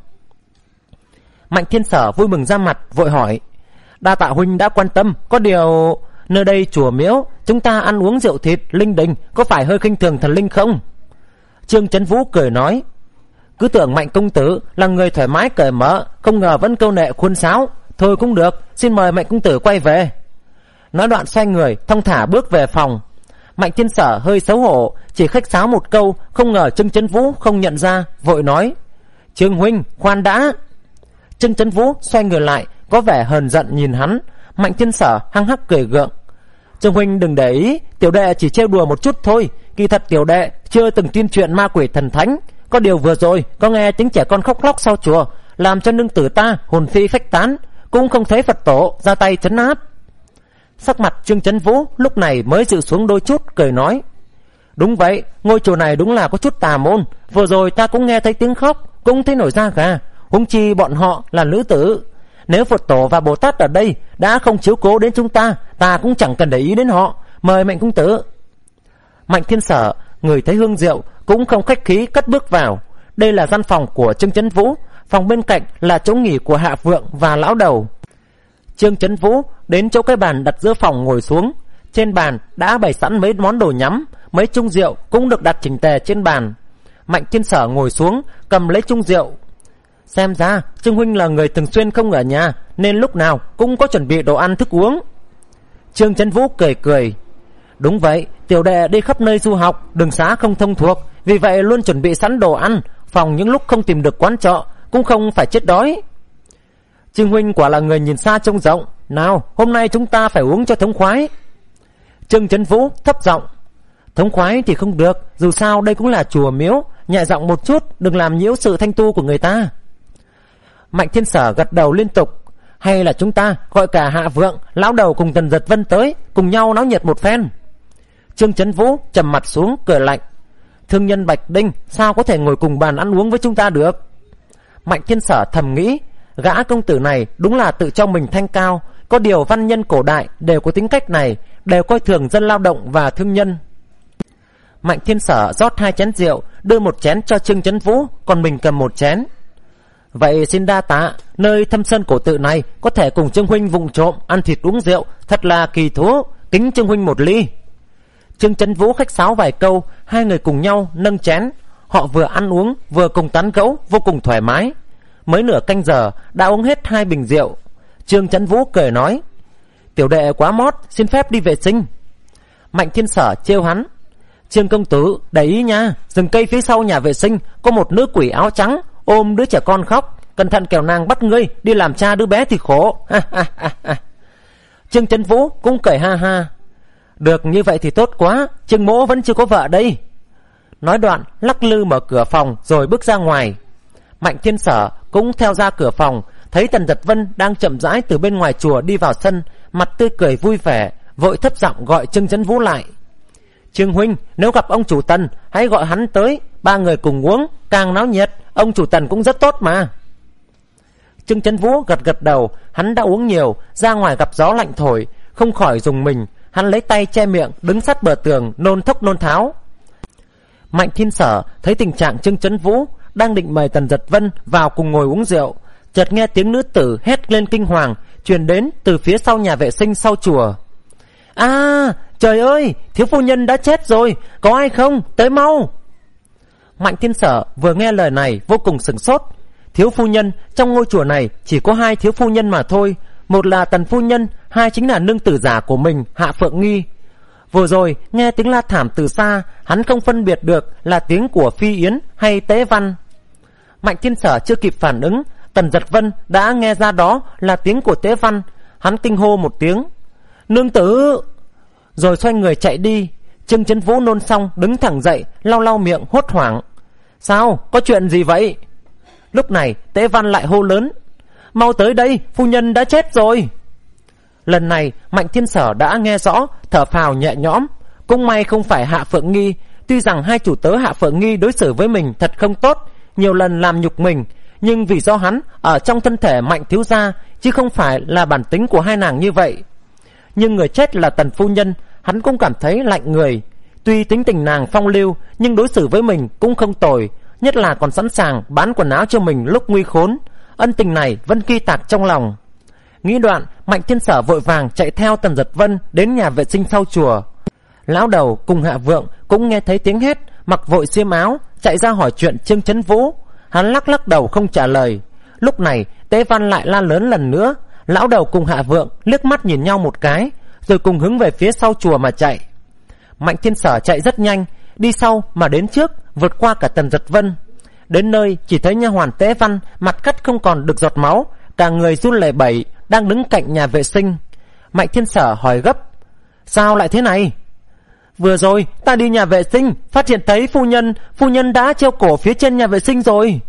Mạnh Thiên Sở vui mừng ra mặt, vội hỏi: Đa tạ huynh đã quan tâm, có điều nơi đây chùa miếu, chúng ta ăn uống rượu thịt linh đình, có phải hơi khinh thường thần linh không? Trương Chấn Vũ cười nói: Cứ tưởng Mạnh công tử là người thoải mái cởi mở, không ngờ vẫn câu nệ khuôn sáo. Thôi cũng được, xin mời Mạnh công tử quay về. Nói đoạn xoay người thong thả bước về phòng. Mạnh Thiên Sở hơi xấu hổ, chỉ khách sáo một câu, không ngờ Trương Chấn Vũ không nhận ra, vội nói: Trương huynh khoan đã. Trương Chấn Vũ xoay người lại, có vẻ hờn giận nhìn hắn. Mạnh Thiên Sở hăng hắc cười gượng: Trương huynh đừng để ý, tiểu đệ chỉ trêu đùa một chút thôi, kỳ thật tiểu đệ chưa từng tin chuyện ma quỷ thần thánh. Có điều vừa rồi có nghe tiếng trẻ con khóc lóc sau chùa, làm cho nương tử ta hồn phi phách tán, cũng không thấy Phật tổ ra tay trấn áp. Sắc mặt Trương Chấn Vũ lúc này mới dịu xuống đôi chút, cười nói: Đúng vậy, ngôi chùa này đúng là có chút tà môn. Vừa rồi ta cũng nghe thấy tiếng khóc, cũng thấy nổi da gà, huống chi bọn họ là nữ tử. Nếu Phật tổ và Bồ Tát ở đây đã không chiếu cố đến chúng ta, ta cũng chẳng cần để ý đến họ. Mời Mạnh công tử. Mạnh Thiên Sở người thấy hương rượu cũng không khách khí cất bước vào. Đây là gian phòng của Trương Chấn Vũ, phòng bên cạnh là chỗ nghỉ của Hạ Phượng và lão đầu. Trương Chấn Vũ đến chỗ cái bàn đặt giữa phòng ngồi xuống. Trên bàn đã bày sẵn mấy món đồ nhắm, mấy chung rượu cũng được đặt chỉnh tề trên bàn. Mạnh Thiên Sở ngồi xuống cầm lấy chung rượu. Xem ra Trương huynh là người thường xuyên không ở nhà, nên lúc nào cũng có chuẩn bị đồ ăn thức uống. Trương Chấn Vũ cười cười: Đúng vậy, tiểu đệ đi khắp nơi du học, đường xá không thông thuộc, vì vậy luôn chuẩn bị sẵn đồ ăn, phòng những lúc không tìm được quán trọ cũng không phải chết đói. Trương huynh quả là người nhìn xa trông rộng, nào hôm nay chúng ta phải uống cho thống khoái. Trương Chấn Vũ thấp giọng: Thống khoái thì không được, dù sao đây cũng là chùa miếu, nhẹ giọng một chút, đừng làm nhiễu sự thanh tu của người ta. Mạnh Thiên Sở gật đầu liên tục: Hay là chúng ta gọi cả Hạ Vượng, lão đầu cùng Tần Giật Vân tới, cùng nhau náo nhiệt một phen. Trương Chấn Vũ trầm mặt xuống cười lạnh: Thương nhân Bạch Đinh sao có thể ngồi cùng bàn ăn uống với chúng ta được? Mạnh Thiên Sở thầm nghĩ, gã công tử này đúng là tự cho mình thanh cao. Có điều văn nhân cổ đại đều có tính cách này, đều coi thường dân lao động và thương nhân. Mạnh Thiên Sở rót hai chén rượu, đưa một chén cho Trương Chấn Vũ, còn mình cầm một chén. Vậy xin đa tạ, nơi Thâm Sơn cổ tự này có thể cùng Trương huynh vụng trộm ăn thịt uống rượu, thật là kỳ thú, kính Trương huynh một ly. Trương Chấn Vũ khách sáo vài câu, hai người cùng nhau nâng chén. Họ vừa ăn uống vừa cùng tán gẫu vô cùng thoải mái. Mới nửa canh giờ đã uống hết hai bình rượu. Trương Chấn Vũ cười nói: Tiểu đệ quá mót, xin phép đi vệ sinh. Mạnh Thiên Sở trêu hắn: Trương công tử để ý nha, rừng cây phía sau nhà vệ sinh có một nữ quỷ áo trắng ôm đứa trẻ con khóc, cẩn thận kẻo nàng bắt ngươi đi làm cha đứa bé thì khổ. Trương Chấn Vũ cũng cười ha ha: Được như vậy thì tốt quá, Trương mỗ vẫn chưa có vợ đây. Nói đoạn lắc lư mở cửa phòng rồi bước ra ngoài. Mạnh Thiên Sở cũng theo ra cửa phòng, thấy Tần Giật Vân đang chậm rãi từ bên ngoài chùa đi vào sân, mặt tươi cười vui vẻ, vội thấp giọng gọi Trương Chấn Vũ lại: Trương huynh, nếu gặp ông chủ Tần hãy gọi hắn tới, ba người cùng uống càng náo nhiệt, ông chủ Tần cũng rất tốt mà. Trương Chấn Vũ gật gật đầu, hắn đã uống nhiều, ra ngoài gặp gió lạnh thổi, không khỏi rùng mình, hắn lấy tay che miệng, đứng sát bờ tường nôn thốc nôn tháo. Mạnh Thiên Sở thấy tình trạng Trương Chấn Vũ, đang định mời Tần Giật Vân vào cùng ngồi uống rượu, chợt nghe tiếng nữ tử hét lên kinh hoàng truyền đến từ phía sau nhà vệ sinh sau chùa. À, trời ơi, thiếu phu nhân đã chết rồi, có ai không, tới mau. Mạnh Thiên Sở vừa nghe lời này vô cùng sửng sốt. Thiếu phu nhân, trong ngôi chùa này chỉ có hai thiếu phu nhân mà thôi, một là Tần phu nhân, hai chính là nương tử giả của mình, Hạ Phượng Nghi. Vừa rồi nghe tiếng la thảm từ xa, hắn không phân biệt được là tiếng của Phi Yến hay Tế Văn. Mạnh Thiên Sở chưa kịp phản ứng, Tần Giật Vân đã nghe ra đó là tiếng của Tế Văn. Hắn kinh hô một tiếng: Nương tử! Rồi xoay người chạy đi. Trương Chấn Vũ nôn xong đứng thẳng dậy, lau lau miệng hốt hoảng: Sao, có chuyện gì vậy? Lúc này Tế Văn lại hô lớn: Mau tới đây, phu nhân đã chết rồi. Lần này Mạnh Thiên Sở đã nghe rõ, thở phào nhẹ nhõm. Cũng may không phải Hạ Phượng Nghi. Tuy rằng hai chủ tớ Hạ Phượng Nghi đối xử với mình thật không tốt, nhiều lần làm nhục mình, nhưng vì do hắn ở trong thân thể Mạnh thiếu gia, chứ không phải là bản tính của hai nàng như vậy. Nhưng người chết là Tần phu nhân, hắn cũng cảm thấy lạnh người. Tuy tính tình nàng phong lưu, nhưng đối xử với mình cũng không tồi, nhất là còn sẵn sàng bán quần áo cho mình lúc nguy khốn. Ân tình này vẫn ghi tạc trong lòng. Nghĩ đoạn, Mạnh Thiên Sở vội vàng chạy theo Tần Giật Vân đến nhà vệ sinh sau chùa. Lão đầu cùng Hạ Vượng cũng nghe thấy tiếng hét, mặc vội xiêm áo chạy ra hỏi chuyện Trương Chấn Vũ. Hắn lắc lắc đầu không trả lời. Lúc này Tế Văn lại la lớn lần nữa. Lão đầu cùng Hạ Vượng liếc mắt nhìn nhau một cái, rồi cùng hướng về phía sau chùa mà chạy. Mạnh Thiên Sở chạy rất nhanh, đi sau mà đến trước, vượt qua cả Tần Giật Vân. Đến nơi chỉ thấy nha hoàn Tế Văn mặt cắt không còn được giọt máu, cả người run lẩy bẩy, đang đứng cạnh nhà vệ sinh. Mạnh Thiên Sở hỏi gấp: Sao lại thế này? Vừa rồi ta đi nhà vệ sinh, phát hiện thấy phu nhân Phu nhân đã treo cổ phía trên nhà vệ sinh rồi.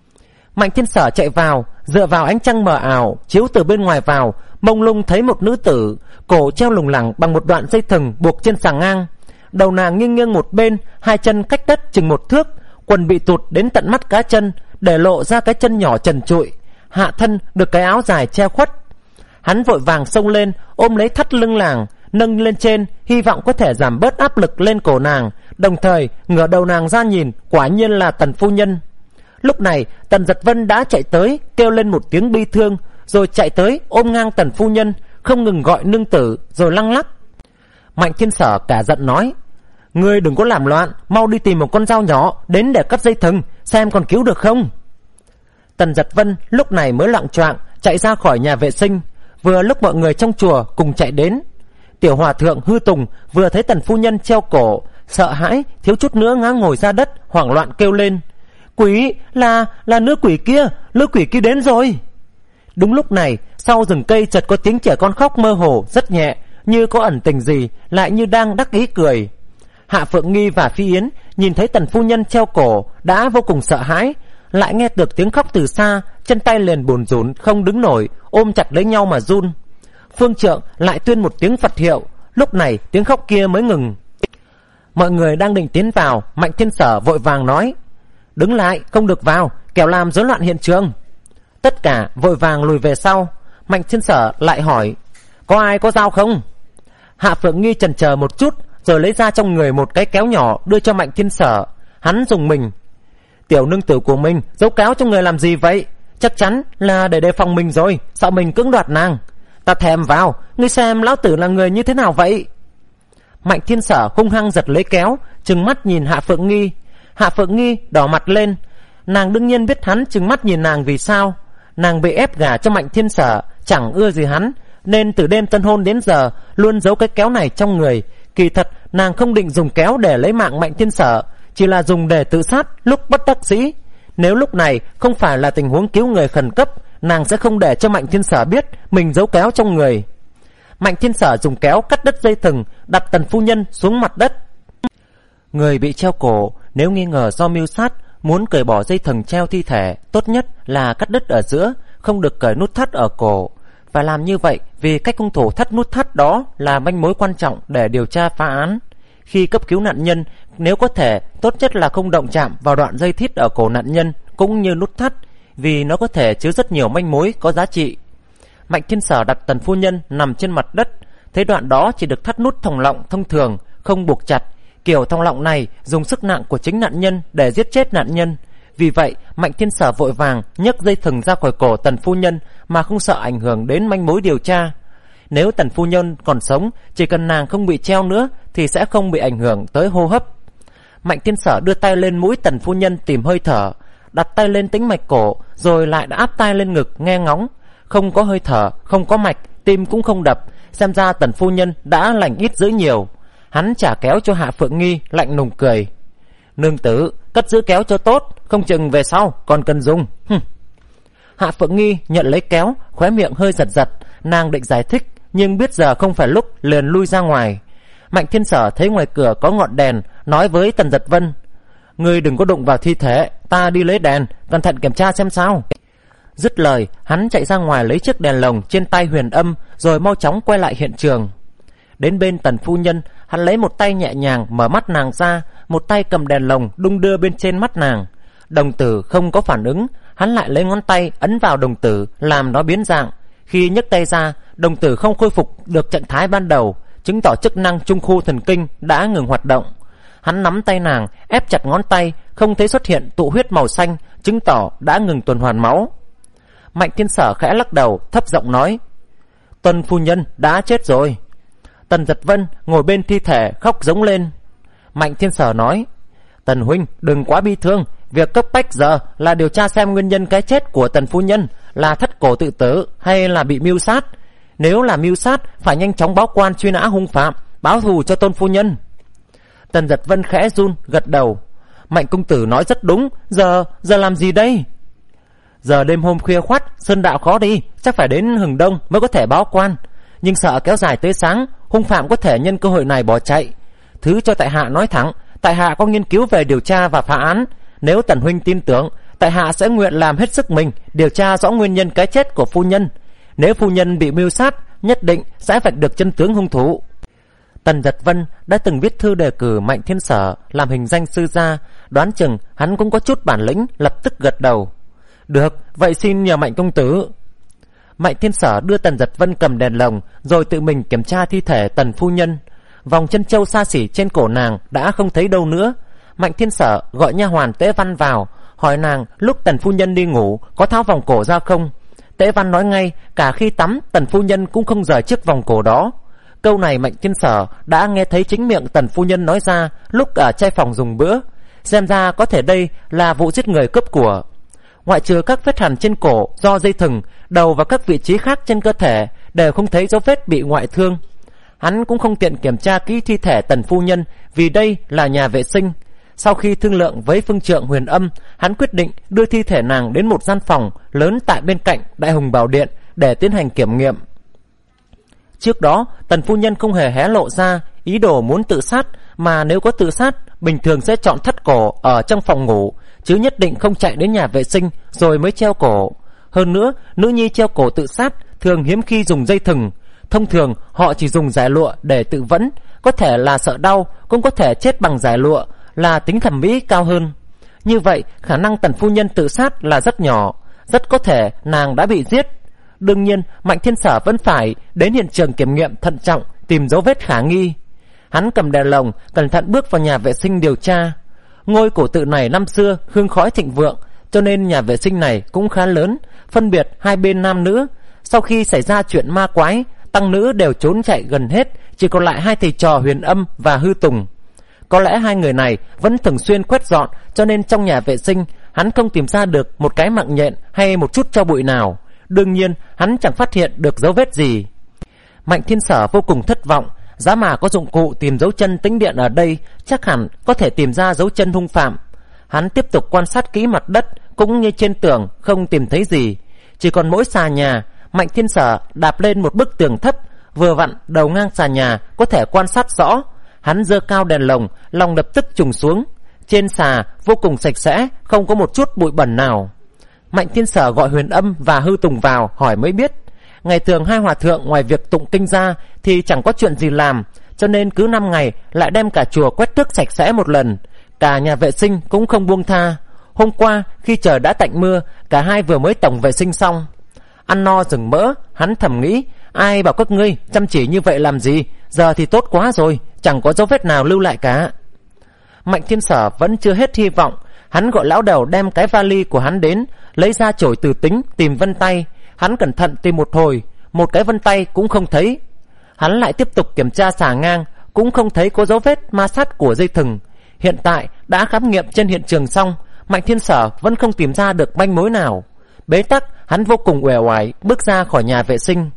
Mạnh Thiên Sở chạy vào, dựa vào ánh trăng mờ ảo chiếu từ bên ngoài vào, mông lung thấy một nữ tử, cổ treo lủng lẳng bằng một đoạn dây thừng buộc trên sàng ngang. Đầu nàng nghiêng nghiêng một bên, hai chân cách đất chừng một thước, quần bị tụt đến tận mắt cá chân, để lộ ra cái chân nhỏ trần trụi, hạ thân được cái áo dài che khuất. Hắn vội vàng xông lên, ôm lấy thắt lưng nàng, nâng lên trên, hy vọng có thể giảm bớt áp lực lên cổ nàng, đồng thời ngửa đầu nàng ra nhìn, quả nhiên là Tần phu nhân. Lúc này Tần Giật Vân đã chạy tới, kêu lên một tiếng bi thương, rồi chạy tới ôm ngang Tần phu nhân, không ngừng gọi nương tử, rồi lăng lắc. Mạnh Thiên Sở cả giận nói: Ngươi đừng có làm loạn, mau đi tìm một con dao nhỏ đến để cắt dây thừng, xem còn cứu được không. Tần Giật Vân lúc này mới loạng choạng chạy ra khỏi nhà vệ sinh. Vừa lúc mọi người trong chùa cùng chạy đến. Tiểu hòa thượng Hư Tùng vừa thấy Tần phu nhân treo cổ, sợ hãi thiếu chút nữa ngã ngồi ra đất, hoảng loạn kêu lên: Quỷ, là là nữ quỷ kia, nữ quỷ kia đến rồi. Đúng lúc này, sau rừng cây chợt có tiếng trẻ con khóc mơ hồ, rất nhẹ, như có ẩn tình gì, lại như đang đắc ý cười. Hạ Phượng Nghi và Phi Yến nhìn thấy Tần phu nhân treo cổ đã vô cùng sợ hãi, lại nghe được tiếng khóc từ xa, chân tay liền bùn rủn không đứng nổi, ôm chặt lấy nhau mà run. Phương Trượng lại tuyên một tiếng Phật hiệu, lúc này tiếng khóc kia mới ngừng. Mọi người đang định tiến vào, Mạnh Thiên Sở vội vàng nói: Đứng lại, không được vào, kẻo làm rối loạn hiện trường. Tất cả vội vàng lùi về sau. Mạnh Thiên Sở lại hỏi: Có ai có dao không? Hạ Phượng Nghi chần chờ một chút, rồi lấy ra trong người một cái kéo nhỏ đưa cho Mạnh Thiên Sở. Hắn dùng mình: Tiểu nương tử của mình giấu kéo trong người làm gì vậy? Chắc chắn là để đề phòng mình rồi, sợ mình cưỡng đoạt nàng. Ta thèm vào, ngươi xem lão tử là người như thế nào vậy? Mạnh Thiên Sở hung hăng giật lấy kéo, trừng mắt nhìn Hạ Phượng Nghi. Hạ Phượng Nghi đỏ mặt lên. Nàng đương nhiên biết hắn trừng mắt nhìn nàng vì sao. Nàng bị ép gả cho Mạnh Thiên Sở, chẳng ưa gì hắn, nên từ đêm tân hôn đến giờ luôn giấu cái kéo này trong người, Kỳ thật nàng không định dùng kéo để lấy mạng Mạnh Thiên Sở, chỉ là dùng để tự sát lúc bất đắc dĩ. Nếu lúc này không phải là tình huống cứu người khẩn cấp, nàng sẽ không để cho Mạnh Thiên Sở biết mình giấu kéo trong người. Mạnh Thiên Sở dùng kéo cắt đứt dây thừng, đặt Tần phu nhân xuống mặt đất. Người bị treo cổ nếu nghi ngờ do mưu sát, muốn cởi bỏ dây thừng treo thi thể, tốt nhất là cắt đứt ở giữa, không được cởi nút thắt ở cổ. Và làm như vậy vì cách hung thủ thắt nút thắt đó là manh mối quan trọng để điều tra phá án. Khi cấp cứu nạn nhân, nếu có thể, tốt nhất là không động chạm vào đoạn dây thít ở cổ nạn nhân cũng như nút thắt, vì nó có thể chứa rất nhiều manh mối có giá trị. Mạnh Thiên Sở đặt Tần phu nhân nằm trên mặt đất, thấy đoạn đó chỉ được thắt nút thòng lọng thông thường, không buộc chặt. Kiểu thòng lọng này dùng sức nặng của chính nạn nhân để giết chết nạn nhân. Vì vậy Mạnh Thiên Sở vội vàng nhấc dây thừng ra khỏi cổ Tần phu nhân mà không sợ ảnh hưởng đến manh mối điều tra. Nếu Tần phu nhân còn sống, chỉ cần nàng không bị treo nữa thì sẽ không bị ảnh hưởng tới hô hấp. Mạnh Thiên Sở đưa tay lên mũi Tần phu nhân tìm hơi thở, đặt tay lên tĩnh mạch cổ, rồi lại đã áp tay lên ngực nghe ngóng. Không có hơi thở, không có mạch, tim cũng không đập, xem ra Tần phu nhân đã lành ít dữ nhiều. Hắn trả kéo cho Hạ Phượng Nghi, lạnh lùng cười. Nương tử, cất giữ kéo cho tốt, không chừng về sau còn cần dùng. Hừm. Hạ Phượng Nghi nhận lấy kéo, khóe miệng hơi giật giật, nàng định giải thích nhưng biết giờ không phải lúc, liền lui ra ngoài. Mạnh Thiên Sở thấy ngoài cửa có ngọn đèn, nói với Tần Giật Vân: Ngươi đừng có đụng vào thi thể, ta đi lấy đèn, cẩn thận kiểm tra xem sao. Dứt lời, hắn chạy ra ngoài lấy chiếc đèn lồng trên tay Huyền Âm, rồi mau chóng quay lại hiện trường. Đến bên Tần phu nhân, hắn lấy một tay nhẹ nhàng mở mắt nàng ra, một tay cầm đèn lồng đung đưa bên trên mắt nàng. Đồng tử không có phản ứng, hắn lại lấy ngón tay ấn vào đồng tử làm nó biến dạng. Khi nhấc tay ra, đồng tử không khôi phục được trạng thái ban đầu, chứng tỏ chức năng trung khu thần kinh đã ngừng hoạt động. Hắn nắm tay nàng, ép chặt ngón tay, không thấy xuất hiện tụ huyết màu xanh, chứng tỏ đã ngừng tuần hoàn máu. Mạnh Thiên Sở khẽ lắc đầu, thấp giọng nói: Tần phu nhân đã chết rồi. Tần Giật Vân ngồi bên thi thể khóc giống lên. Mạnh Thiên Sở nói: Tần huynh đừng quá bi thương, việc cấp bách giờ là điều tra xem nguyên nhân cái chết của Tần phu nhân là thất cổ tự tử hay là bị mưu sát. Nếu là mưu sát, phải nhanh chóng báo quan truy nã hung phạm, báo thù cho Tôn phu nhân. Tần Giật Vân khẽ run gật đầu. Mạnh công tử nói rất đúng, giờ giờ làm gì đây? Giờ đêm hôm khuya khoắt, sơn đạo khó đi, chắc phải đến hừng đông mới có thể báo quan. Nhưng sợ kéo dài tới sáng, hung phạm có thể nhân cơ hội này bỏ chạy. Thứ cho tại hạ nói thẳng, tại hạ có nghiên cứu về điều tra và phá án. Nếu Tần huynh tin tưởng, tại hạ sẽ nguyện làm hết sức mình điều tra rõ nguyên nhân cái chết của phu nhân. Nếu phu nhân bị mưu sát, nhất định sẽ vạch được chân tướng hung thủ. Tần Giật Vân đã từng viết thư đề cử Mạnh Thiên Sở làm hình danh sư gia, đoán chừng hắn cũng có chút bản lĩnh, lập tức gật đầu. Được, vậy xin nhờ Mạnh công tử. Mạnh Thiên Sở đưa Tần Giật Vân cầm đèn lồng, rồi tự mình kiểm tra thi thể Tần phu nhân. Vòng chân châu xa xỉ trên cổ nàng đã không thấy đâu nữa. Mạnh Thiên Sở gọi nha hoàn Tế Văn vào, hỏi nàng lúc Tần phu nhân đi ngủ có tháo vòng cổ ra không. Tế Văn nói ngay, cả khi tắm Tần phu nhân cũng không rời chiếc vòng cổ đó. Câu này Mạnh Thiên Sở đã nghe thấy chính miệng Tần phu nhân nói ra lúc ở trai phòng dùng bữa. Xem ra có thể đây là vụ giết người cướp của. Ngoại trừ các vết hằn trên cổ do dây thừng, đầu và các vị trí khác trên cơ thể đều không thấy dấu vết bị ngoại thương. Hắn cũng không tiện kiểm tra kỹ thi thể Tần phu nhân vì đây là nhà vệ sinh. Sau khi thương lượng với phương trượng Huyền Âm, hắn quyết định đưa thi thể nàng đến một gian phòng lớn tại bên cạnh Đại Hùng Bảo Điện để tiến hành kiểm nghiệm. Trước đó, Tần phu nhân không hề hé lộ ra ý đồ muốn tự sát, mà nếu có tự sát, bình thường sẽ chọn thắt cổ ở trong phòng ngủ, chứ nhất định không chạy đến nhà vệ sinh rồi mới treo cổ. Hơn nữa, nữ nhi treo cổ tự sát thường hiếm khi dùng dây thừng. Thông thường họ chỉ dùng giải lụa để tự vẫn, có thể là sợ đau, cũng có thể chết bằng giải lụa, là tính thẩm mỹ cao hơn. Như vậy, khả năng Tần phu nhân tự sát là rất nhỏ, rất có thể nàng đã bị giết. Đương nhiên, Mạnh Thiên Sở vẫn phải đến hiện trường kiểm nghiệm thận trọng, tìm dấu vết khả nghi. Hắn cầm đèn lồng, cẩn thận bước vào nhà vệ sinh điều tra. Ngôi cổ tự này năm xưa hương khói thịnh vượng, cho nên nhà vệ sinh này cũng khá lớn, phân biệt hai bên nam nữ. Sau khi xảy ra chuyện ma quái, tăng nữ đều trốn chạy gần hết, chỉ còn lại hai thầy trò Huyền Âm và Hư Tùng. Có lẽ hai người này vẫn thường xuyên quét dọn, cho nên trong nhà vệ sinh hắn không tìm ra được một cái mạng nhện hay một chút tro bụi nào. Đương nhiên hắn chẳng phát hiện được dấu vết gì. Mạnh Thiên Sở vô cùng thất vọng, Giá mà có dụng cụ tìm dấu chân tĩnh điện ở đây, chắc hẳn có thể tìm ra dấu chân hung phạm. Hắn tiếp tục quan sát kỹ mặt đất, cũng như trên tường không tìm thấy gì. Chỉ còn mỗi xà nhà, Mạnh Thiên Sở đạp lên một bức tường thấp, vừa vặn đầu ngang xà nhà có thể quan sát rõ. Hắn giơ cao đèn lồng, lòng lập tức trùng xuống. Trên xà vô cùng sạch sẽ, không có một chút bụi bẩn nào. Mạnh Thiên Sở gọi Huyền Âm và Hư Tùng vào hỏi mới biết, ngày thường hai hòa thượng ngoài việc tụng kinh ra thì chẳng có chuyện gì làm, cho nên cứ năm ngày lại đem cả chùa quét tước sạch sẽ một lần. Cả nhà vệ sinh cũng không buông tha. Hôm qua khi trời đã tạnh mưa, cả hai vừa mới tổng vệ sinh xong. Ăn no rừng mỡ, hắn thầm nghĩ, ai bảo các ngươi chăm chỉ như vậy làm gì, giờ thì tốt quá rồi, chẳng có dấu vết nào lưu lại cả. Mạnh Thiên Sở vẫn chưa hết hy vọng. Hắn gọi lão đầu đem cái vali của hắn đến, lấy ra chổi từ tính tìm vân tay. Hắn cẩn thận tìm một hồi, một cái vân tay cũng không thấy. Hắn lại tiếp tục kiểm tra xà ngang, cũng không thấy có dấu vết ma sát của dây thừng. Hiện tại đã khám nghiệm trên hiện trường xong, Mạnh Thiên Sở vẫn không tìm ra được manh mối nào. Bế tắc, hắn vô cùng uể oải bước ra khỏi nhà vệ sinh.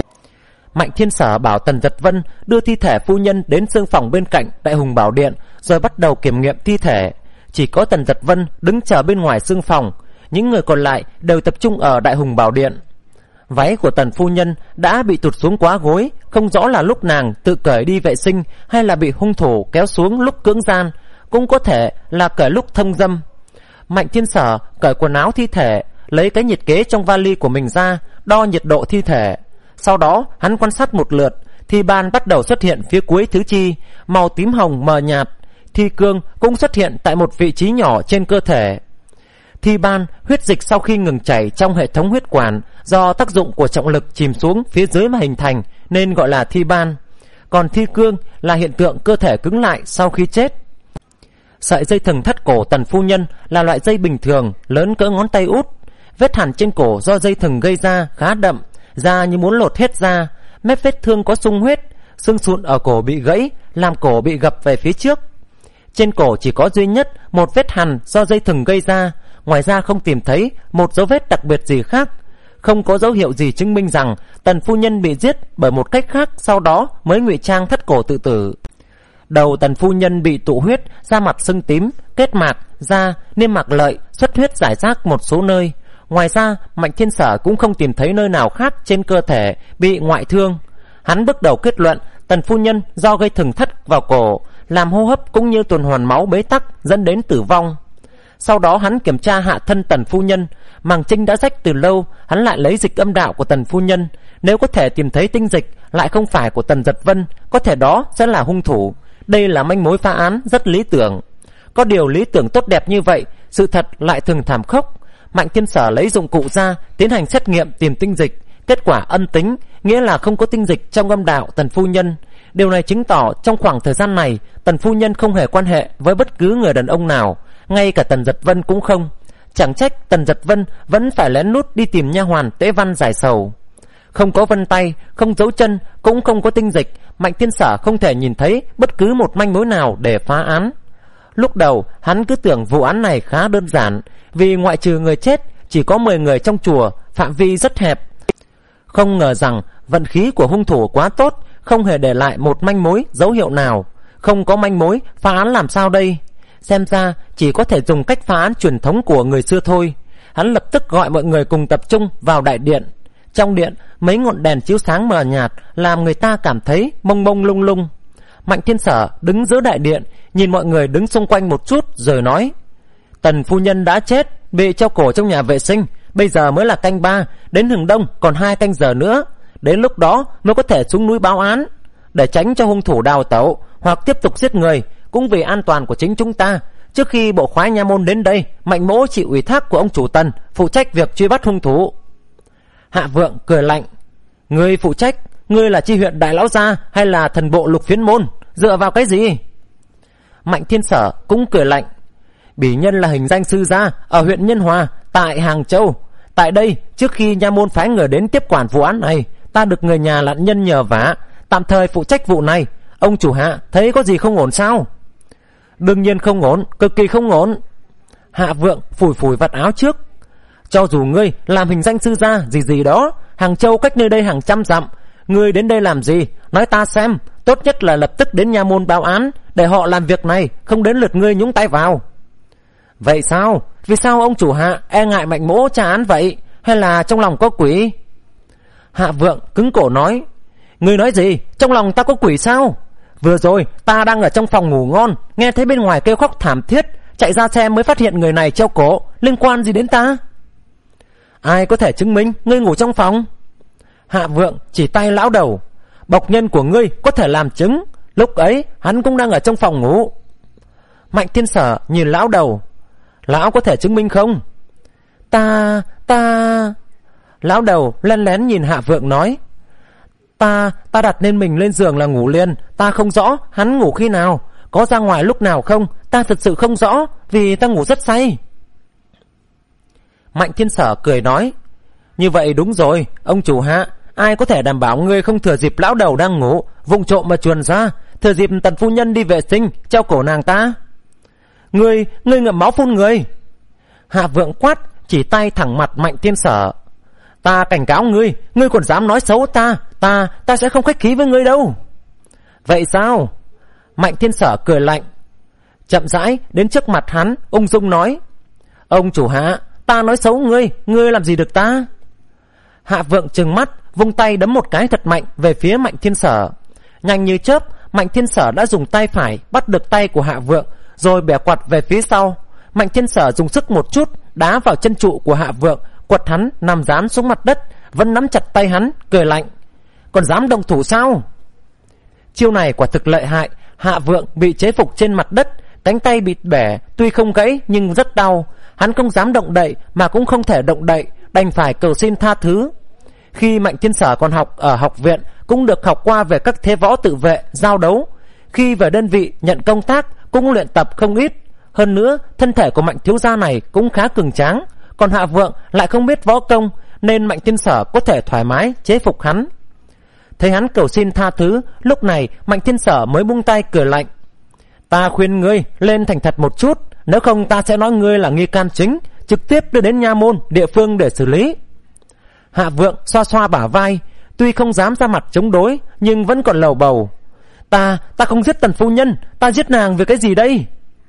Mạnh Thiên Sở bảo Tần Giật Vân đưa thi thể phu nhân đến xương phòng bên cạnh Đại Hùng Bảo Điện, rồi bắt đầu kiểm nghiệm thi thể. Chỉ có Tần Giật Vân đứng chờ bên ngoài xương phòng, những người còn lại đều tập trung ở Đại Hùng Bảo Điện. Váy của Tần phu nhân đã bị tụt xuống quá gối, không rõ là lúc nàng tự cởi đi vệ sinh hay là bị hung thủ kéo xuống lúc cưỡng gian, cũng có thể là cởi lúc thông dâm. Mạnh Thiên Sở cởi quần áo thi thể, lấy cái nhiệt kế trong vali của mình ra, đo nhiệt độ thi thể. Sau đó hắn quan sát một lượt, thi ban bắt đầu xuất hiện phía cuối tứ chi, màu tím hồng mờ nhạt. Thi cương cũng xuất hiện tại một vị trí nhỏ trên cơ thể. Thi ban, huyết dịch sau khi ngừng chảy trong hệ thống huyết quản, do tác dụng của trọng lực chìm xuống phía dưới mà hình thành, nên gọi là thi ban. Còn thi cương là hiện tượng cơ thể cứng lại sau khi chết. Sợi dây thừng thắt cổ Tần phu nhân là loại dây bình thường, lớn cỡ ngón tay út. Vết hằn trên cổ do dây thừng gây ra khá đậm, da như muốn lột hết ra. Mép vết thương có sung huyết, xương sụn ở cổ bị gãy, làm cổ bị gập về phía trước. Trên cổ chỉ có duy nhất một vết hằn do dây thừng gây ra, ngoài ra không tìm thấy một dấu vết đặc biệt gì khác. Không có dấu hiệu gì chứng minh rằng Tần phu nhân bị giết bởi một cách khác, sau đó mới ngụy trang thắt cổ tự tử. Đầu Tần phu nhân bị tụ huyết, da mặt sưng tím, kết mạc, da, niêm mạc lợi, xuất huyết rải rác một số nơi. Ngoài ra, Mạnh Thiên Sở cũng không tìm thấy nơi nào khác trên cơ thể bị ngoại thương. Hắn bước đầu kết luận Tần phu nhân do gây thừng thắt vào cổ, làm hô hấp cũng như tuần hoàn máu bế tắc dẫn đến tử vong. Sau đó hắn kiểm tra hạ thân Tần phu nhân, màng trinh đã rách từ lâu. Hắn lại lấy dịch âm đạo của Tần phu nhân, nếu có thể tìm thấy tinh dịch lại không phải của Tần Giật Vân, có thể đó sẽ là hung thủ. Đây là manh mối phá án rất lý tưởng. Có điều lý tưởng tốt đẹp như vậy, sự thật lại thường thảm khốc. Mạnh Thiên Sở lấy dụng cụ ra tiến hành xét nghiệm tìm tinh dịch, kết quả âm tính, nghĩa là không có tinh dịch trong âm đạo Tần phu nhân. Điều này chứng tỏ trong khoảng thời gian này Tần phu nhân không hề quan hệ với bất cứ người đàn ông nào, ngay cả Tần Giật Vân cũng không. Chẳng trách Tần Giật Vân vẫn phải lén lút đi tìm nha hoàn Tế Văn giải sầu. Không có vân tay, không dấu chân, cũng không có tinh dịch, Mạnh Thiên Sở không thể nhìn thấy bất cứ một manh mối nào để phá án. Lúc đầu hắn cứ tưởng vụ án này khá đơn giản, vì ngoại trừ người chết chỉ có mười người trong chùa, phạm vi rất hẹp. Không ngờ rằng vận khí của hung thủ quá tốt, không hề để lại một manh mối dấu hiệu nào. Không có manh mối, phá án làm sao đây? Xem ra chỉ có thể dùng cách phá án truyền thống của người xưa thôi. Hắn lập tức gọi mọi người cùng tập trung vào đại điện. Trong điện, mấy ngọn đèn chiếu sáng mờ nhạt, làm người ta cảm thấy mông mông lung lung. Mạnh Thiên Sở đứng giữa đại điện, nhìn mọi người đứng xung quanh một chút rồi nói: Tần phu nhân đã chết, bị treo cổ trong nhà vệ sinh. Bây giờ mới là canh ba, đến hừng đông còn hai canh giờ nữa. Đến lúc đó mới có thể xuống núi báo án, để tránh cho hung thủ đào tẩu hoặc tiếp tục giết người. Cũng vì an toàn của chính chúng ta, trước khi bộ khoái nha môn đến đây, Mạnh mỗ chịu ủy thác của ông chủ Tần phụ trách việc truy bắt hung thủ. Hạ Vượng cười lạnh: Ngươi phụ trách? Ngươi là chi huyện đại lão gia hay là thần bộ lục phiến môn? Dựa vào cái gì? Mạnh Thiên Sở cũng cười lạnh: Bỉ nhân là hình danh sư gia ở huyện Nhân Hòa tại Hàng Châu. Tại đây, trước khi nha môn phái người đến tiếp quản vụ án này, ta được người nhà nạn nhân nhờ vả tạm thời phụ trách vụ này. Ông chủ hạ thấy có gì không ổn sao? Đương nhiên không ổn, cực kỳ không ổn. Hạ Vượng phủi phủi vạt áo trước: Cho dù ngươi làm hình danh sư gia gì gì đó, Hàng Châu cách nơi đây hàng trăm dặm, ngươi đến đây làm gì? Nói ta xem, tốt nhất là lập tức đến nha môn báo án, để họ làm việc này, không đến lượt ngươi nhúng tay vào. Vậy sao? Vì sao ông chủ Hạ e ngại Mạnh Mỗ tra án vậy? Hay là trong lòng có quỷ? Hạ Vượng cứng cổ nói: Ngươi nói gì? Trong lòng ta có quỷ sao? Vừa rồi ta đang ở trong phòng ngủ ngon, nghe thấy bên ngoài kêu khóc thảm thiết, chạy ra xem mới phát hiện người này treo cổ. Liên quan gì đến ta? Ai có thể chứng minh ngươi ngủ trong phòng? Hạ Vượng chỉ tay lão đầu: Bộc nhân của ngươi có thể làm chứng, lúc ấy hắn cũng đang ở trong phòng ngủ. Mạnh Thiên Sở nhìn lão đầu: Lão có thể chứng minh không? Ta... ta... Lão đầu lén lén nhìn Hạ Vượng nói: Ta... ta đặt nên mình lên giường là ngủ liền. Ta không rõ hắn ngủ khi nào, có ra ngoài lúc nào không, ta thật sự không rõ, vì ta ngủ rất say. Mạnh Thiên Sở cười nói: Như vậy đúng rồi, ông chủ Hạ, ai có thể đảm bảo ngươi không thừa dịp lão đầu đang ngủ vụng trộm mà chuồn ra, thừa dịp tần phu nhân đi vệ sinh treo cổ nàng ta? Ngươi, ngươi ngậm máu phun người. Hạ Vượng quát, chỉ tay thẳng mặt Mạnh Thiên Sở: Ta cảnh cáo ngươi, ngươi còn dám nói xấu ta, ta, ta sẽ không khách khí với ngươi đâu. Vậy sao? Mạnh Thiên Sở cười lạnh, chậm rãi đến trước mặt hắn, ung dung nói: Ông chủ Hạ, ta nói xấu ngươi, ngươi làm gì được ta? Hạ Vượng trừng mắt, vung tay đấm một cái thật mạnh về phía Mạnh Thiên Sở. Nhanh như chớp, Mạnh Thiên Sở đã dùng tay phải bắt được tay của Hạ Vượng, rồi bẻ quạt về phía sau. Mạnh Thiên Sở dùng sức một chút đá vào chân trụ của Hạ Vượng, quật hắn nằm dán xuống mặt đất, vẫn nắm chặt tay hắn, cười lạnh: Còn dám động thủ sao? Chiêu này quả thực lợi hại. Hạ Vượng bị chế phục trên mặt đất, cánh tay bị bẻ, tuy không gãy nhưng rất đau. Hắn không dám động đậy mà cũng không thể động đậy, đành phải cầu xin tha thứ. Khi Mạnh Thiên Sở còn học ở học viện, cũng được học qua về các thế võ tự vệ, giao đấu. Khi về đơn vị nhận công tác, cũng luyện tập không ít. Hơn nữa, thân thể của Mạnh thiếu gia này cũng khá cường tráng, còn Hạ Vượng lại không biết võ công, nên Mạnh Thiên Sở có thể thoải mái chế phục hắn. Thấy hắn cầu xin tha thứ, lúc này Mạnh Thiên Sở mới buông tay cười lạnh: Ta khuyên ngươi lên thành thật một chút, nếu không ta sẽ nói ngươi là nghi can chính, trực tiếp đưa đến nha môn địa phương để xử lý. Hạ Vượng xoa xoa bả vai, tuy không dám ra mặt chống đối, nhưng vẫn còn lầu bầu: Ta, ta không giết tần phu nhân, ta giết nàng vì cái gì đây?